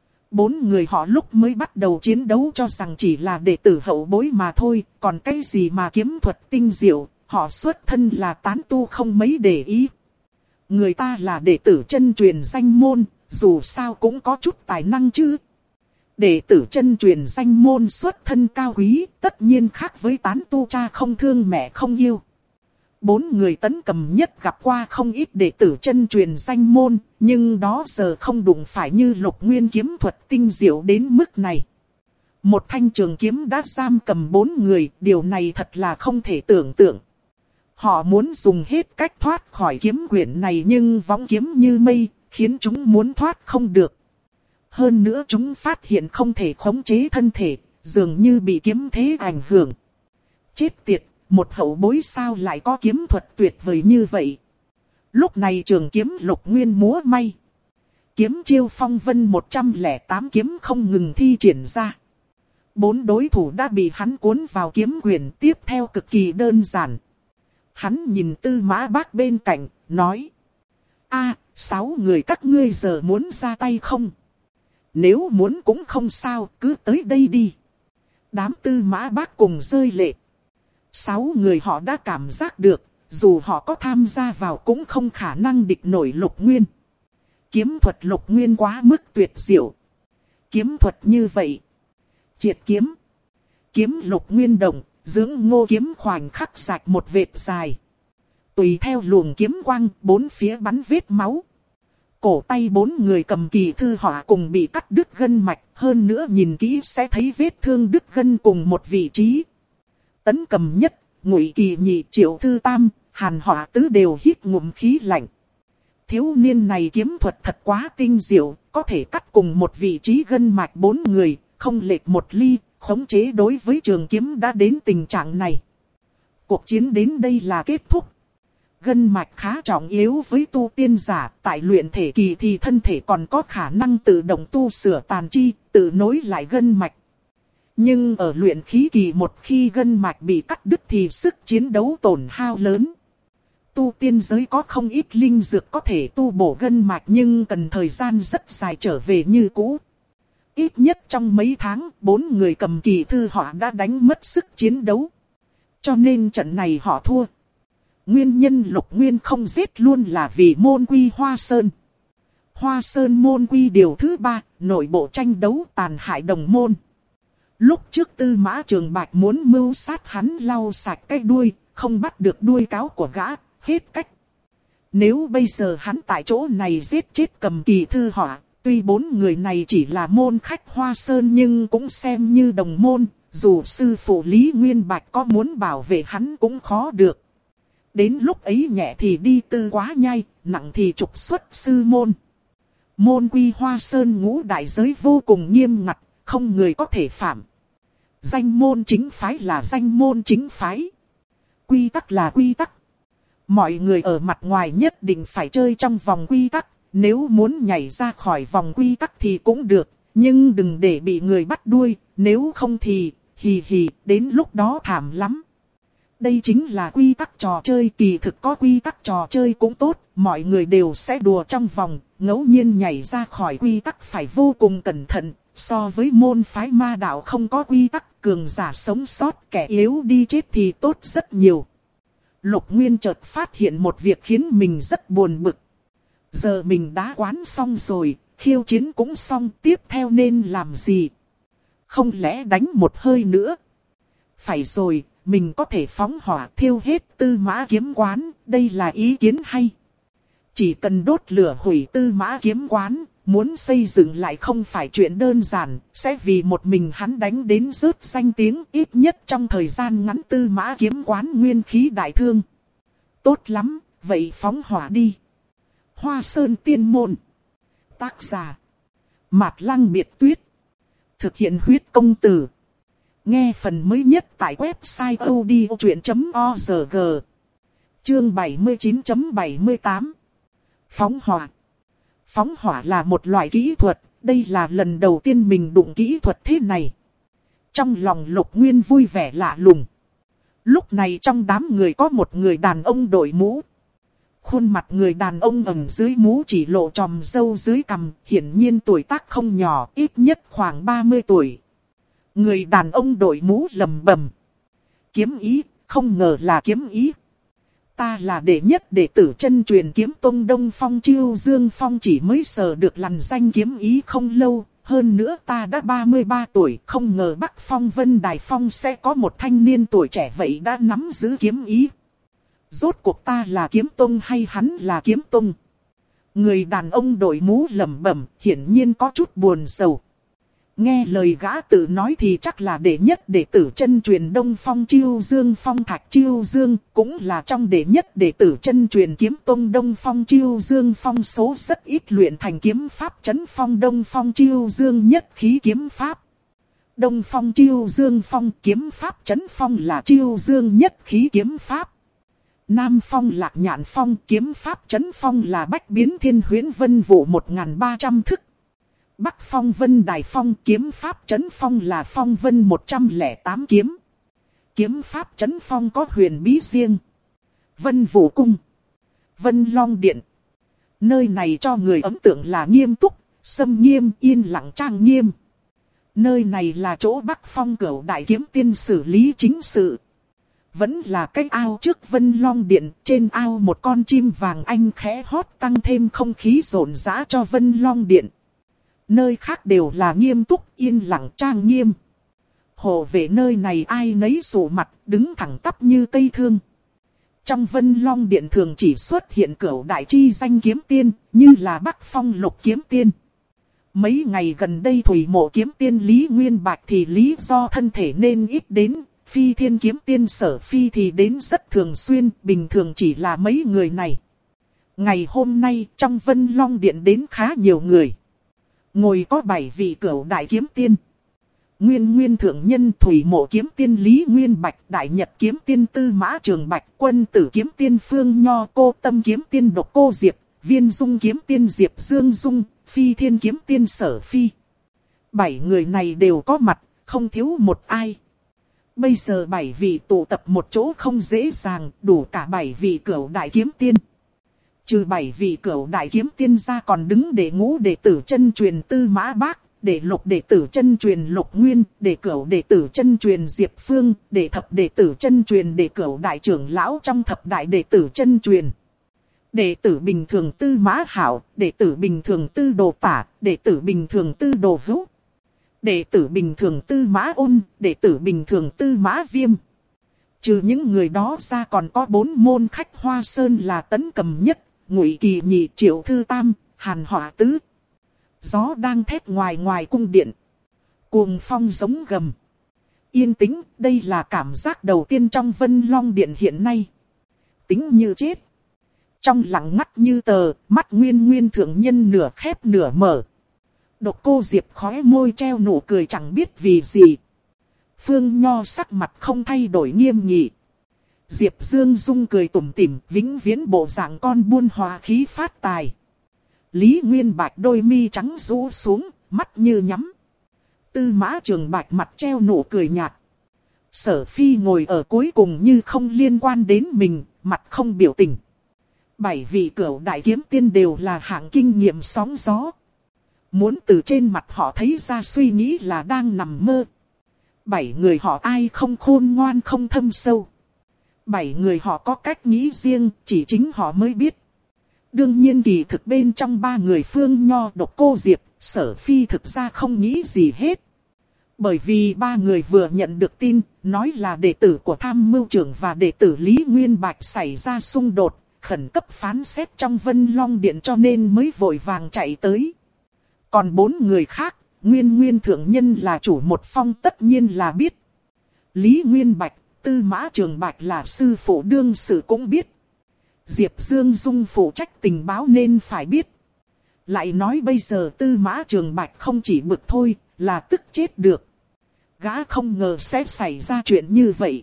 4 người họ lúc mới bắt đầu chiến đấu cho rằng chỉ là đệ tử hậu bối mà thôi, còn cái gì mà kiếm thuật tinh diệu, họ xuất thân là tán tu không mấy để ý. Người ta là đệ tử chân truyền danh môn, dù sao cũng có chút tài năng chứ. Đệ tử chân truyền danh môn xuất thân cao quý, tất nhiên khác với tán tu cha không thương mẹ không yêu. 4 người Tấn Cầm Nhất gặp qua không ít đệ tử chân truyền danh môn, nhưng đó giờ không đụng phải như Lục Nguyên kiếm thuật tinh diệu đến mức này. Một thanh trường kiếm đã giam cầm 4 người, điều này thật là không thể tưởng tượng. Họ muốn dùng hết cách thoát khỏi kiếm quyển này nhưng võng kiếm như mây, khiến chúng muốn thoát không được. Hơn nữa chúng phát hiện không thể khống chế thân thể, dường như bị kiếm thế ảnh hưởng. Chết tiệt, một hậu bối sao lại có kiếm thuật tuyệt vời như vậy? Lúc này trường kiếm Lục Nguyên múa may. Kiếm chiêu phong vân 108 kiếm không ngừng thi triển ra. 4 đối thủ đã bị hắn cuốn vào kiếm quyển, tiếp theo cực kỳ đơn giản. Hắn nhìn Tư Mã Bác bên cạnh, nói. 6 người các ngươi giờ muốn ra tay không? Nếu muốn cũng không sao, cứ tới đây đi. Đám Tư Mã Bác cùng rơi lệ. 6 người họ đã cảm giác được, dù họ có tham gia vào cũng không khả năng địch nổi Lục Nguyên. Kiếm thuật Lục Nguyên quá mức tuyệt diệu. Kiếm thuật như vậy. Triệt kiếm. Kiếm Lục Nguyên động, Dưỡng Ngô kiếm khoảnh khắc rạch một vệt dài. Tùy theo luồng kiếm quang, 4 phía bắn vết máu. Cổ tay 4 người cầm kỳ thư họa cùng bị cắt đứt gân mạch, hơn nữa nhìn kỹ sẽ thấy vết thương đứt gân cùng một vị trí. Tấn Cầm Nhất, Ngụy Kỳ Nhị, Triệu Thư Tam, Hàn Họa Tứ đều hít ngụm khí lạnh. Thiếu niên này kiếm thuật thật quá tinh diệu, có thể cắt cùng một vị trí gân mạch 4 người, không lệch một ly, khống chế đối với trường kiếm đã đến tình trạng này. Cuộc chiến đến đây là kết thúc. Gân mạch khá trọng yếu với tu tiên giả, tại luyện thể kỳ thì thân thể còn có khả năng tự động tu sửa tàn chi, tự nối lại gân mạch. Nhưng ở luyện khí kỳ một khi gân mạch bị cắt đứt thì sức chiến đấu tổn hao lớn. Tu tiên giới có không ít linh dược có thể tu bổ gân mạch nhưng cần thời gian rất dài trở về như cũ. Ít nhất trong mấy tháng, 4 người cầm kỳ thư họ đã đánh mất sức chiến đấu. Cho nên trận này họ thua. Nguyên nhân Lục Nguyên không giết luôn là vì môn quy Hoa Sơn. Hoa Sơn môn quy điều thứ 3, nội bộ tranh đấu tàn hại đồng môn. Lúc trước Tư Mã Trường Bạch muốn mưu sát hắn lau sạch cái đuôi, không bắt được đuôi cáo của gã, hết cách. Nếu bây giờ hắn tại chỗ này giết chết cầm kỳ thư họa, tuy 4 người này chỉ là môn khách Hoa Sơn nhưng cũng xem như đồng môn, dù sư phụ Lý Nguyên Bạch có muốn bảo vệ hắn cũng khó được. Đến lúc ấy nhẹ thì đi tư quá nhai, nặng thì trục xuất sư môn. Môn quy Hoa Sơn ngũ đại giới vô cùng nghiêm ngặt, không người có thể phạm. Danh môn chính phái là danh môn chính phái. Quy tắc là quy tắc. Mọi người ở mặt ngoài nhất định phải chơi trong vòng quy tắc. Nếu muốn nhảy ra khỏi vòng quy tắc thì cũng được. Nhưng đừng để bị người bắt đuôi. Nếu không thì, đến lúc đó thảm lắm. Đây chính là quy tắc trò chơi. Kỳ thực có quy tắc trò chơi cũng tốt. Mọi người đều sẽ đùa trong vòng. Ngẫu nhiên nhảy ra khỏi quy tắc phải vô cùng cẩn thận. So với môn phái ma đạo không có quy tắc, cường giả sống sót, kẻ yếu đi chết thì tốt rất nhiều. Lục Nguyên chợt phát hiện một việc khiến mình rất buồn bực. Giờ mình đã quán xong rồi, khiêu chiến cũng xong, tiếp theo nên làm gì? Không lẽ đánh một hơi nữa? Phải rồi, mình có thể phóng hỏa thiêu hết Tư Mã kiếm quán, đây là ý kiến hay. Chỉ cần đốt lửa hủy Tư Mã kiếm quán, muốn xây dựng lại không phải chuyện đơn giản, sẽ vì một mình hắn đánh đến rớt danh tiếng, ít nhất trong thời gian ngắn Tư Mã kiếm quán nguyên khí đại thương. Tốt lắm, vậy phóng hỏa đi. Hoa Sơn Tiên Môn. Tác giả: Mạt Lăng Biệt Tuyết. Thực hiện huyết công từ. Nghe phần mới nhất tại website odchuyện.org. Chương 79.78. Phóng hỏa. Phóng hỏa là một loại kỹ thuật, đây là lần đầu tiên mình đụng kỹ thuật thế này. Trong lòng Lục Nguyên vui vẻ lạ lùng. Lúc này trong đám người có một người đàn ông đội mũ. Khuôn mặt người đàn ông ẩn dưới mũ chỉ lộ chòm râu dưới cằm, hiển nhiên tuổi tác không nhỏ, ít nhất khoảng 30 tuổi. Người đàn ông đội mũ lầm bầm: Kiếm ý, không ngờ là kiếm ý. Ta là đệ nhất đệ tử chân truyền kiếm tông Đông Phong Chiêu Dương Phong, chỉ mới sờ được lằn danh kiếm ý không lâu. Hơn nữa ta đã 33 tuổi, không ngờ Bắc Phong Vân Đài Phong sẽ có một thanh niên tuổi trẻ vậy đã nắm giữ kiếm ý. Rốt cuộc ta là kiếm tông hay hắn là kiếm tông? Người đàn ông đội mũ lẩm bẩm, hiển nhiên có chút buồn sầu. Nghe lời gã tự nói thì chắc là đệ nhất đệ tử chân truyền Đông Phong Chiêu Dương Phong Thạch Chiêu Dương, cũng là trong đệ nhất đệ tử chân truyền kiếm tông Đông Phong Chiêu Dương Phong, số rất ít luyện thành kiếm pháp trấn phong Đông Phong Chiêu Dương nhất khí kiếm pháp. Đông Phong Chiêu Dương Phong kiếm pháp trấn phong là Chiêu Dương nhất khí kiếm pháp. Nam Phong Lạc Nhạn Phong kiếm pháp trấn phong là Bách Biến Thiên Huyễn Vân Vụ 1300 thức. Bắc Phong Vân Đài Phong kiếm pháp trấn phong là Phong Vân 108 kiếm. Kiếm pháp trấn phong có huyền bí riêng. Vân Vũ Cung, Vân Long Điện. Nơi này cho người ấn tượng là nghiêm túc, xâm nghiêm, yên lặng trang nghiêm. Nơi này là chỗ Bắc Phong Cửu Đại Kiếm Tiên xử lý chính sự. Vẫn là cái ao trước Vân Long Điện, trên ao một con chim vàng anh khẽ hót tăng thêm không khí rộn rã cho Vân Long Điện. Nơi khác đều là nghiêm túc, yên lặng trang nghiêm. Hộ vệ nơi này ai nấy sụ mặt, đứng thẳng tắp như cây thương. Trong Vân Long Điện thường chỉ xuất hiện Cửu Đại chi danh kiếm tiên, như là Bắc Phong Lục Kiếm Tiên. Mấy ngày gần đây Thủy Mộ Kiếm Tiên Lý Nguyên Bạch thì lý do thân thể nên ít đến. Phi Thiên Kiếm Tiên Sở Phi thì đến rất thường xuyên, bình thường chỉ là mấy người này. Ngày hôm nay trong Vân Long Điện đến khá nhiều người. Ngồi có 7 vị Cửu Đại Kiếm Tiên. Nguyên Nguyên Thượng Nhân, Thủy Mộ Kiếm Tiên Lý Nguyên Bạch, Đại Nhật Kiếm Tiên Tư Mã Trường Bạch, Quân Tử Kiếm Tiên Phương Nho, Cô Tâm Kiếm Tiên Độc Cô Diệp, Viên Dung Kiếm Tiên Diệp Dương Dung, Phi Thiên Kiếm Tiên Sở Phi. 7 người này đều có mặt, không thiếu một ai. Bây giờ 7 vị tụ tập một chỗ không dễ dàng, đủ cả 7 vị Cửu Đại Kiếm Tiên. Trừ 7 vị Cửu Đại Kiếm Tiên ra còn đứng để ngũ đệ tử chân truyền Tư Mã Bác, để lục đệ tử chân truyền Lục Nguyên, để cửu đệ tử chân truyền Diệp Phương, để thập đệ tử chân truyền để Cửu Đại trưởng lão trong thập đại đệ tử chân truyền. Đệ tử bình thường Tư Mã Hảo, đệ tử bình thường Tư Đồ Tả, đệ tử bình thường Tư Đồ Hữu, đệ tử bình thường Tư Mã Ôn, đệ tử bình thường Tư Mã Viêm. Trừ những người đó ra còn có 4 môn khách Hoa Sơn là Tấn Cầm Nhất, Ngụy Kỳ Nhị, Triệu Thư Tam, Hàn Họa Tứ. Gió đang thét ngoài cung điện. Cuồng phong giống gầm. Yên tĩnh, đây là cảm giác đầu tiên trong Vân Long Điện hiện nay. Tĩnh như chết. Trong lặng ngắt như tờ, mắt Nguyên Nguyên Thượng Nhân nửa khép nửa mở. Độc Cô Diệp khóe môi treo nụ cười chẳng biết vì gì. Phương Nho sắc mặt không thay đổi nghiêm nghị. Diệp Dương Dung cười tủm tỉm, vĩnh viễn bộ dạng con buôn hòa khí phát tài. Lý Nguyên Bạch đôi mi trắng rũ xuống, mắt như nhắm. Tư Mã Trường Bạch mặt treo nụ cười nhạt. Sở Phi ngồi ở cuối cùng như không liên quan đến mình, mặt không biểu tình. 7 vị Cửu Đại Kiếm Tiên đều là hạng kinh nghiệm sóng gió. Muốn từ trên mặt họ thấy ra suy nghĩ là đang nằm mơ. 7 người họ ai không khôn ngoan không thâm sâu. 7 người họ có cách nghĩ riêng, chỉ chính họ mới biết. Đương nhiên kỳ thực bên trong 3 người Phương Nho, Độc Cô Diệp, Sở Phi thực ra không nghĩ gì hết. Bởi vì 3 người vừa nhận được tin, nói là đệ tử của Tham Mưu Trưởng và đệ tử Lý Nguyên Bạch xảy ra xung đột, khẩn cấp phán xét trong Vân Long Điện cho nên mới vội vàng chạy tới. Còn 4 người khác, Nguyên Nguyên Thượng Nhân là chủ một phong tất nhiên là biết. Lý Nguyên Bạch, Tư Mã Trường Bạch là sư phụ đương sự cũng biết. Diệp Dương Dung phụ trách tình báo nên phải biết. Lại nói bây giờ Tư Mã Trường Bạch không chỉ bực thôi, là tức chết được. Gã không ngờ sẽ xảy ra chuyện như vậy.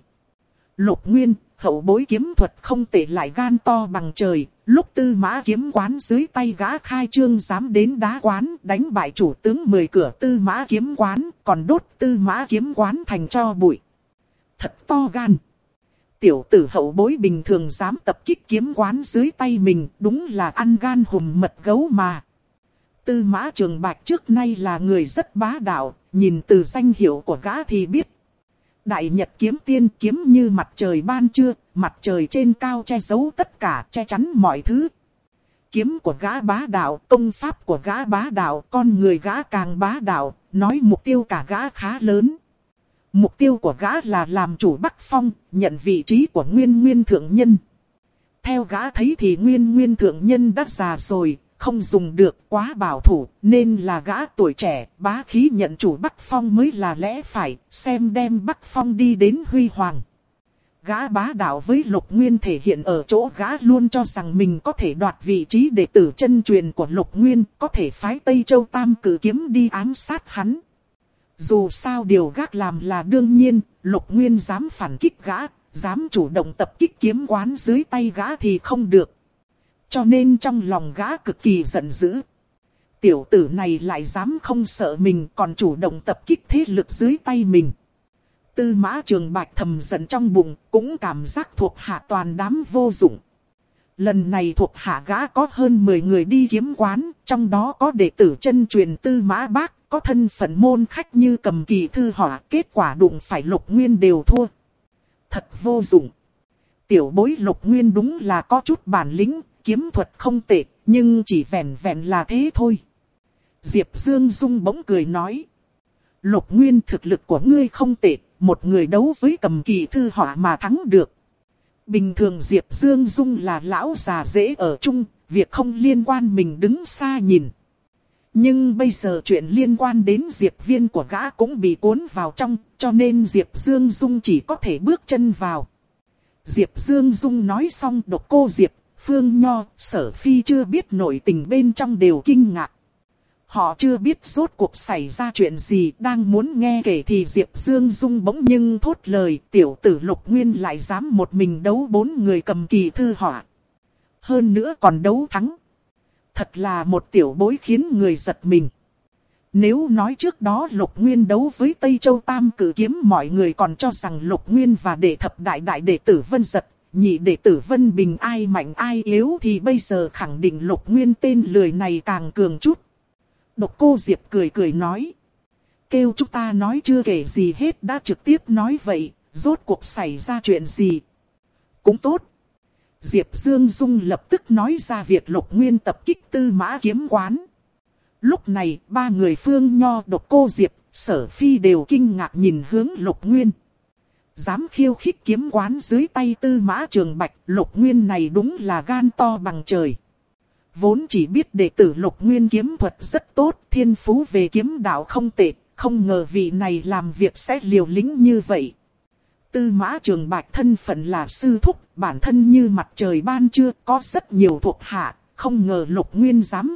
Lục Nguyên, hậu bối kiếm thuật không tệ lại gan to bằng trời. Lúc Tư Mã kiếm quán dưới tay gã khai trương dám đến đá quán đánh bại chủ tướng 10 cửa Tư Mã kiếm quán, còn đốt Tư Mã kiếm quán thành tro bụi. Thật to gan. Tiểu tử hậu bối bình thường dám tập kích kiếm quán dưới tay mình, đúng là ăn gan hùm mật gấu mà. Tư Mã Trường Bạch trước nay là người rất bá đạo, nhìn từ danh hiệu của gã thì biết. Đại Nhật Kiếm Tiên, kiếm như mặt trời ban trưa, mặt trời trên cao che giấu tất cả, che chắn mọi thứ. Kiếm của gã bá đạo, công pháp của gã bá đạo, con người gã càng bá đạo, nói mục tiêu cả gã khá lớn. Mục tiêu của gã là làm chủ Bắc Phong, nhận vị trí của Nguyên Nguyên Thượng Nhân. Theo gã thấy thì Nguyên Nguyên Thượng Nhân đã già rồi, không dùng được, quá bảo thủ, nên là gã tuổi trẻ, bá khí nhận chủ Bắc Phong mới là lẽ phải, xem đem Bắc Phong đi đến huy hoàng. Gã bá đạo với Lục Nguyên thể hiện ở chỗ gã luôn cho rằng mình có thể đoạt vị trí đệ tử chân truyền của Lục Nguyên, có thể phái Tây Châu Tam Cử Kiếm đi ám sát hắn. Dù sao điều gác làm là đương nhiên, Lục Nguyên dám phản kích gã, dám chủ động tập kích kiếm quán dưới tay gã thì không được. Cho nên trong lòng gã cực kỳ giận dữ. Tiểu tử này lại dám không sợ mình còn chủ động tập kích thế lực dưới tay mình. Tư Mã Trường Bạch thầm giận trong bụng, cũng cảm giác thuộc hạ toàn đám vô dụng. Lần này thuộc hạ gã có hơn 10 người đi kiếm quán, trong đó có đệ tử chân truyền Tư Mã Bác, có thân phận môn khách như Cầm Kỳ Thư Họa, kết quả đụng phải Lục Nguyên đều thua. Thật vô dụng. Tiểu bối Lục Nguyên đúng là có chút bản lĩnh, kiếm thuật không tệ, nhưng chỉ vẹn vẹn là thế thôi. Diệp Dương Dung bỗng cười nói. Lục Nguyên thực lực của ngươi không tệ, một người đấu với Cầm Kỳ Thư Họa mà thắng được. Bình thường Diệp Dương Dung là lão già dễ ở chung, việc không liên quan mình đứng xa nhìn. Nhưng bây giờ chuyện liên quan đến Diệp Viên của gã cũng bị cuốn vào trong, cho nên Diệp Dương Dung chỉ có thể bước chân vào. Diệp Dương Dung nói xong, Độc Cô Diệp, Phương Nho, Sở Phi chưa biết nội tình bên trong đều kinh ngạc. Họ chưa biết rốt cuộc xảy ra chuyện gì, đang muốn nghe kể thì Diệp Dương Dung bỗng nhưng thốt lời, tiểu tử Lục Nguyên lại dám một mình đấu 4 người cầm kỳ thư họa. Hơn nữa còn đấu thắng. Thật là một tiểu bối khiến người giật mình. Nếu nói trước đó Lục Nguyên đấu với Tây Châu Tam Cử Kiếm, mọi người còn cho rằng Lục Nguyên và đệ thập đại đại đệ tử Vân Giật, nhị đệ tử Vân Bình ai mạnh ai yếu, thì bây giờ khẳng định Lục Nguyên tên lười này càng cường chút. Độc Cô Diệp cười cười nói. Kêu chúng ta nói chưa kể gì hết đã trực tiếp nói vậy, rốt cuộc xảy ra chuyện gì? Cũng tốt. Diệp Dương Dung lập tức nói ra việc Lục Nguyên tập kích Tư Mã Kiếm Quán. Lúc này, ba người Phương Nho, Độc Cô Diệp, Sở Phi đều kinh ngạc nhìn hướng Lục Nguyên. Dám khiêu khích kiếm quán dưới tay Tư Mã Trường Bạch, Lục Nguyên này đúng là gan to bằng trời. Vốn chỉ biết đệ tử Lục Nguyên kiếm thuật rất tốt, thiên phú về kiếm đạo không tệ, không ngờ vị này làm việc sẽ liều lĩnh như vậy. Tư Mã Trường Bạch thân phận là sư thúc, bản thân như mặt trời ban trưa, có rất nhiều thuộc hạ, không ngờ Lục Nguyên dám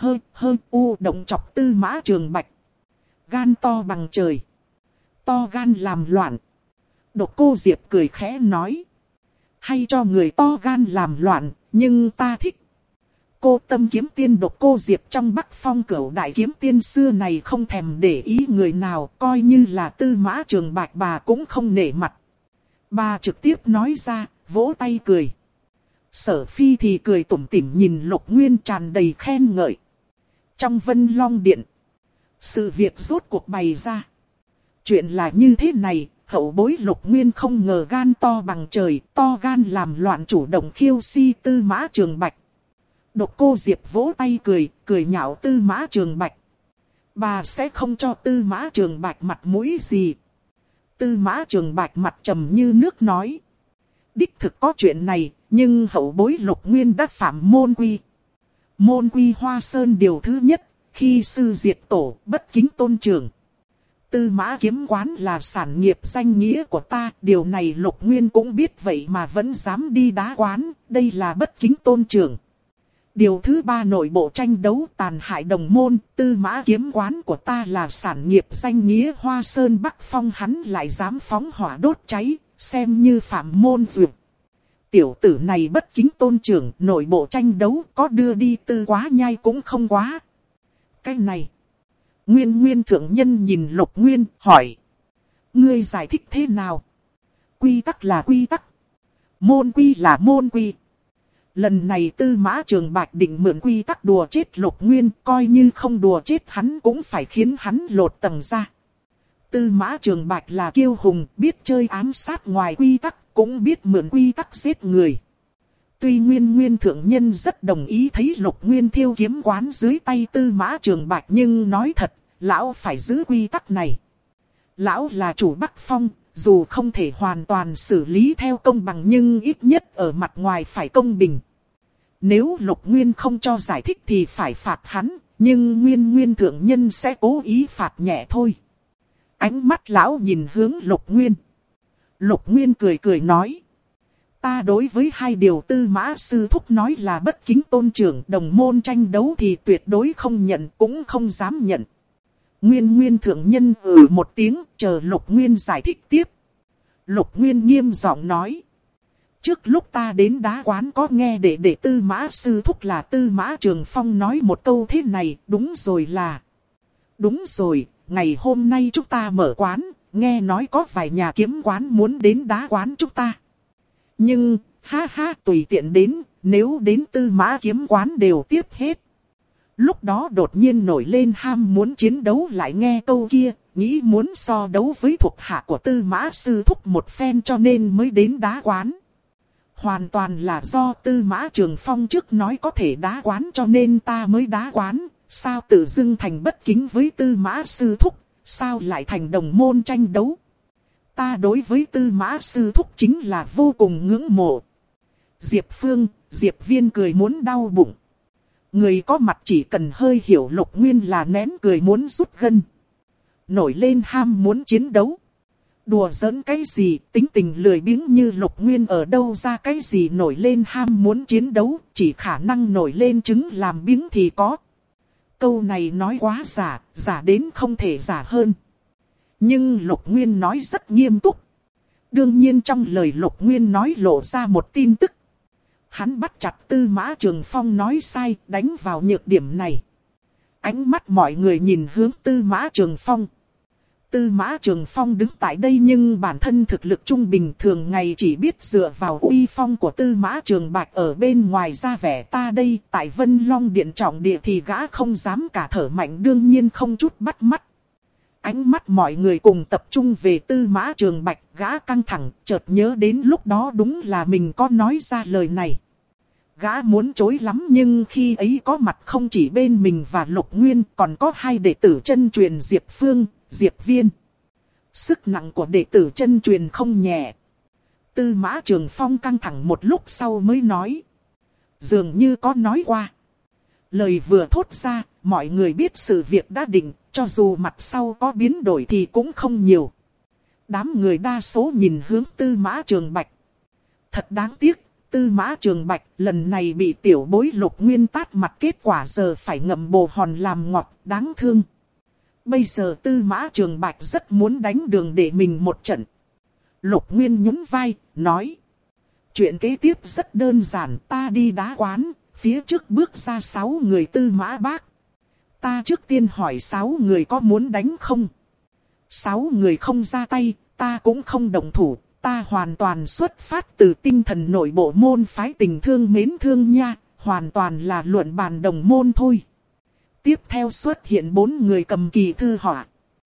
động chọc Tư Mã Trường Bạch. Gan to bằng trời. To gan làm loạn. Độc Cô Diệp cười khẽ nói. Hay cho người to gan làm loạn, nhưng ta thích. Cô Tâm Kiếm Tiên Độc Cô Diệp trong Bắc Phong Cửu Đại Kiếm Tiên xưa này không thèm để ý người nào, coi như là Tư Mã Trường Bạch bà cũng không nể mặt. Bà trực tiếp nói ra, vỗ tay cười. Sở Phi thì cười tủm tỉm nhìn Lục Nguyên tràn đầy khen ngợi. Trong Vân Long Điện, sự việc rốt cuộc bày ra. Chuyện là như thế này, hậu bối Lục Nguyên không ngờ gan to bằng trời, to gan làm loạn chủ động khiêu si Tư Mã Trường Bạch. Độc Cô Diệp vỗ tay cười nhạo Tư Mã Trường Bạch. Bà sẽ không cho Tư Mã Trường Bạch mặt mũi gì. Tư Mã Trường Bạch mặt trầm như nước nói. Đích thực có chuyện này, nhưng hậu bối Lục Nguyên đã phạm môn quy. Môn quy Hoa Sơn điều thứ nhất, khi sư diệt tổ, bất kính tôn trưởng. Tư Mã Kiếm Quán là sản nghiệp danh nghĩa của ta, điều này Lục Nguyên cũng biết vậy mà vẫn dám đi đá quán, đây là bất kính tôn trưởng. Điều thứ ba, nội bộ tranh đấu tàn hại đồng môn, Tư Mã Kiếm Quán của ta là sản nghiệp danh nghĩa Hoa Sơn Bắc Phong, hắn lại dám phóng hỏa đốt cháy, xem như phạm môn duyệt. Tiểu tử này bất kính tôn trưởng, nội bộ tranh đấu có đưa đi Tư Quá Nhai cũng không quá. Cái này, Nguyên thượng nhân nhìn Lục Nguyên, hỏi. Ngươi giải thích thế nào? Quy tắc là quy tắc. Môn quy là môn quy. Lần này Tư Mã Trường Bạch định mượn quy tắc đùa chết Lục Nguyên, coi như không đùa chết hắn cũng phải khiến hắn lột tầng ra. Tư Mã Trường Bạch là kiêu hùng, biết chơi ám sát ngoài quy tắc, cũng biết mượn quy tắc giết người. Tuy Nguyên thượng nhân rất đồng ý thấy Lục Nguyên thiêu kiếm quán dưới tay Tư Mã Trường Bạch, nhưng nói thật, lão phải giữ quy tắc này. Lão là chủ Bắc Phong, dù không thể hoàn toàn xử lý theo công bằng nhưng ít nhất ở mặt ngoài phải công bình. Nếu Lục Nguyên không cho giải thích thì phải phạt hắn, nhưng Nguyên thượng nhân sẽ cố ý phạt nhẹ thôi. Ánh mắt lão nhìn hướng Lục Nguyên. Lục Nguyên cười nói. Ta đối với hai điều Tư Mã sư thúc nói là bất kính tôn trưởng, đồng môn tranh đấu thì tuyệt đối không nhận, cũng không dám nhận. Nguyên thượng nhân một tiếng, chờ Lục Nguyên giải thích tiếp. Lục Nguyên nghiêm giọng nói. Trước lúc ta đến đá quán có nghe đệ Tư Mã sư thúc là Tư Mã Trường Phong nói một câu thế này, đúng rồi là. Đúng rồi, ngày hôm nay chúng ta mở quán, nghe nói có vài nhà kiếm quán muốn đến đá quán chúng ta. Nhưng, tùy tiện đến, nếu đến Tư Mã kiếm quán đều tiếp hết. Lúc đó đột nhiên nổi lên ham muốn chiến đấu, lại nghe câu kia, nghĩ muốn so đấu với thuộc hạ của Tư Mã sư thúc một phen cho nên mới đến đá quán. Hoàn toàn là do Tư Mã Trường Phong trước nói có thể đá quán cho nên ta mới đá quán, sao tự dưng thành bất kính với Tư Mã sư thúc, sao lại thành đồng môn tranh đấu. Ta đối với Tư Mã sư thúc chính là vô cùng ngưỡng mộ. Diệp Phương, Diệp Viên cười muốn đau bụng. Người có mặt chỉ cần hơi hiểu Lục Nguyên là nén cười muốn rút gân. Nổi lên ham muốn chiến đấu. Đùa giỡn cái gì, tính tình lười biếng như Lục Nguyên ở đâu ra cái gì nổi lên ham muốn chiến đấu, chỉ khả năng nổi lên trứng làm biếng thì có. Câu này nói quá giả, giả đến không thể giả hơn. Nhưng Lục Nguyên nói rất nghiêm túc. Đương nhiên trong lời Lục Nguyên nói lộ ra một tin tức. Hắn bắt chặt Tư Mã Trường Phong nói sai, đánh vào nhược điểm này. Ánh mắt mọi người nhìn hướng Tư Mã Trường Phong. Tư Mã Trường Phong đứng tại đây nhưng bản thân thực lực trung bình, thường ngày chỉ biết dựa vào uy phong của Tư Mã Trường Bạch ở bên ngoài ra vẻ ta đây. Tại Vân Long Điện trọng địa thì gã không dám cả thở mạnh, đương nhiên không chút bắt mắt. Ánh mắt mọi người cùng tập trung về Tư Mã Trường Bạch, gã căng thẳng, chợt nhớ đến lúc đó đúng là mình có nói ra lời này. Gã muốn chối lắm nhưng khi ấy có mặt không chỉ bên mình và Lục Nguyên, còn có hai đệ tử chân truyền Diệp Phương, Diệp Viên. Sức nặng của đệ tử chân truyền không nhẹ. Tư Mã Trường Phong căng thẳng một lúc sau mới nói. Dường như có nói qua. Lời vừa thốt ra, mọi người biết sự việc đã định, cho dù mặt sau có biến đổi thì cũng không nhiều. Đám người đa số nhìn hướng Tư Mã Trường Bạch. Thật đáng tiếc, Tư Mã Trường Bạch lần này bị tiểu bối Lục Nguyên tát mặt, kết quả giờ phải ngậm bồ hòn làm ngọt, đáng thương. Bây giờ Tư Mã Trường Bạch rất muốn đánh Đường Đệ mình một trận. Lục Nguyên nhún vai, nói. Chuyện kế tiếp rất đơn giản, ta đi đá quán, phía trước bước ra 6 người Tư Mã Bác. Ta trước tiên hỏi 6 người có muốn đánh không? 6 người không ra tay, ta cũng không động thủ, ta hoàn toàn xuất phát từ tinh thần nội bộ môn phái tình thương mến thương nha, hoàn toàn là luận bàn đồng môn thôi. Tiếp theo xuất hiện 4 người cầm kỳ thư họa.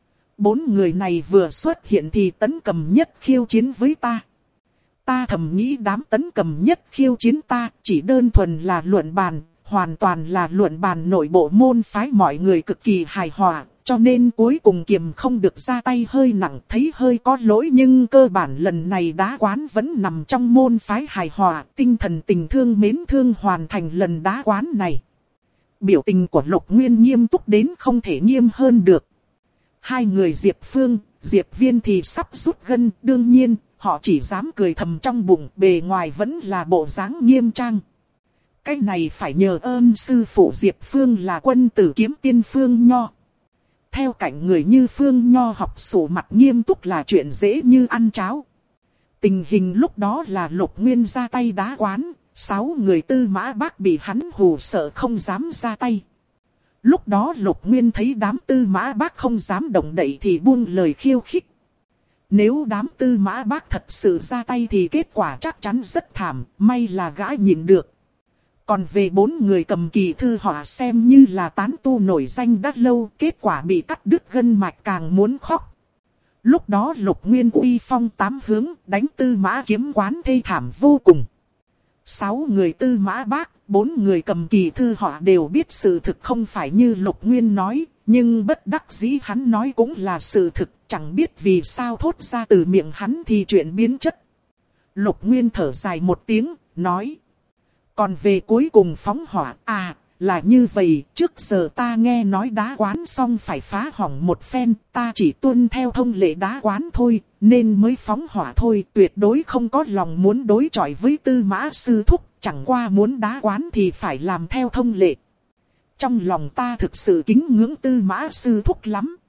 4 người này vừa xuất hiện thì Tấn Cầm Nhất khiêu chiến với ta. Ta thầm nghĩ đám Tấn Cầm Nhất khiêu chiến ta chỉ đơn thuần là luận bàn, hoàn toàn là luận bàn nội bộ môn phái, mọi người cực kỳ hài hòa, cho nên cuối cùng kiềm không được ra tay hơi nặng, thấy hơi có lỗi nhưng cơ bản lần này đá quán vẫn nằm trong môn phái hài hòa, tinh thần tình thương mến thương hoàn thành lần đá quán này. Biểu tình của Lục Nguyên nghiêm túc đến không thể nghiêm hơn được. Hai người Diệp Phương, Diệp Viên thì sắp rút gân, đương nhiên, họ chỉ dám cười thầm trong bụng, bề ngoài vẫn là bộ dáng nghiêm trang. Cái này phải nhờ ơn sư phụ Diệp Phương là quân tử kiếm tiên Phương Nho. Theo cạnh người như Phương Nho học sổ mặt nghiêm túc là chuyện dễ như ăn cháo. Tình hình lúc đó là Lục Nguyên ra tay đá quán, 6 người Tư Mã Bác bị hắn hù sợ không dám ra tay. Lúc đó Lục Nguyên thấy đám Tư Mã Bác không dám động đậy thì buông lời khiêu khích. Nếu đám Tư Mã Bác thật sự ra tay thì kết quả chắc chắn rất thảm, may là gã nhịn được. Còn về 4 người cầm kỳ thư họa xem như là tán tu nổi danh đã lâu, kết quả bị cắt đứt gân mạch càng muốn khóc. Lúc đó Lục Nguyên uy phong 8 hướng, đánh Tư Mã kiếm quán thê thảm vô cùng. 6 người Tư Mã Bác, 4 người cầm kỳ thư họa đều biết sự thực không phải như Lục Nguyên nói, nhưng bất đắc dĩ hắn nói cũng là sự thực, chẳng biết vì sao thốt ra từ miệng hắn thì chuyện biến chất. Lục Nguyên thở dài một tiếng, nói. Còn về cuối cùng phóng hỏa, là như vậy, trước giờ ta nghe nói đá quán xong phải phá hỏng một phen, ta chỉ tuân theo thông lệ đá quán thôi, nên mới phóng hỏa thôi, tuyệt đối không có lòng muốn đối chọi với Tư Mã sư thúc, chẳng qua muốn đá quán thì phải làm theo thông lệ. Trong lòng ta thực sự kính ngưỡng Tư Mã sư thúc lắm.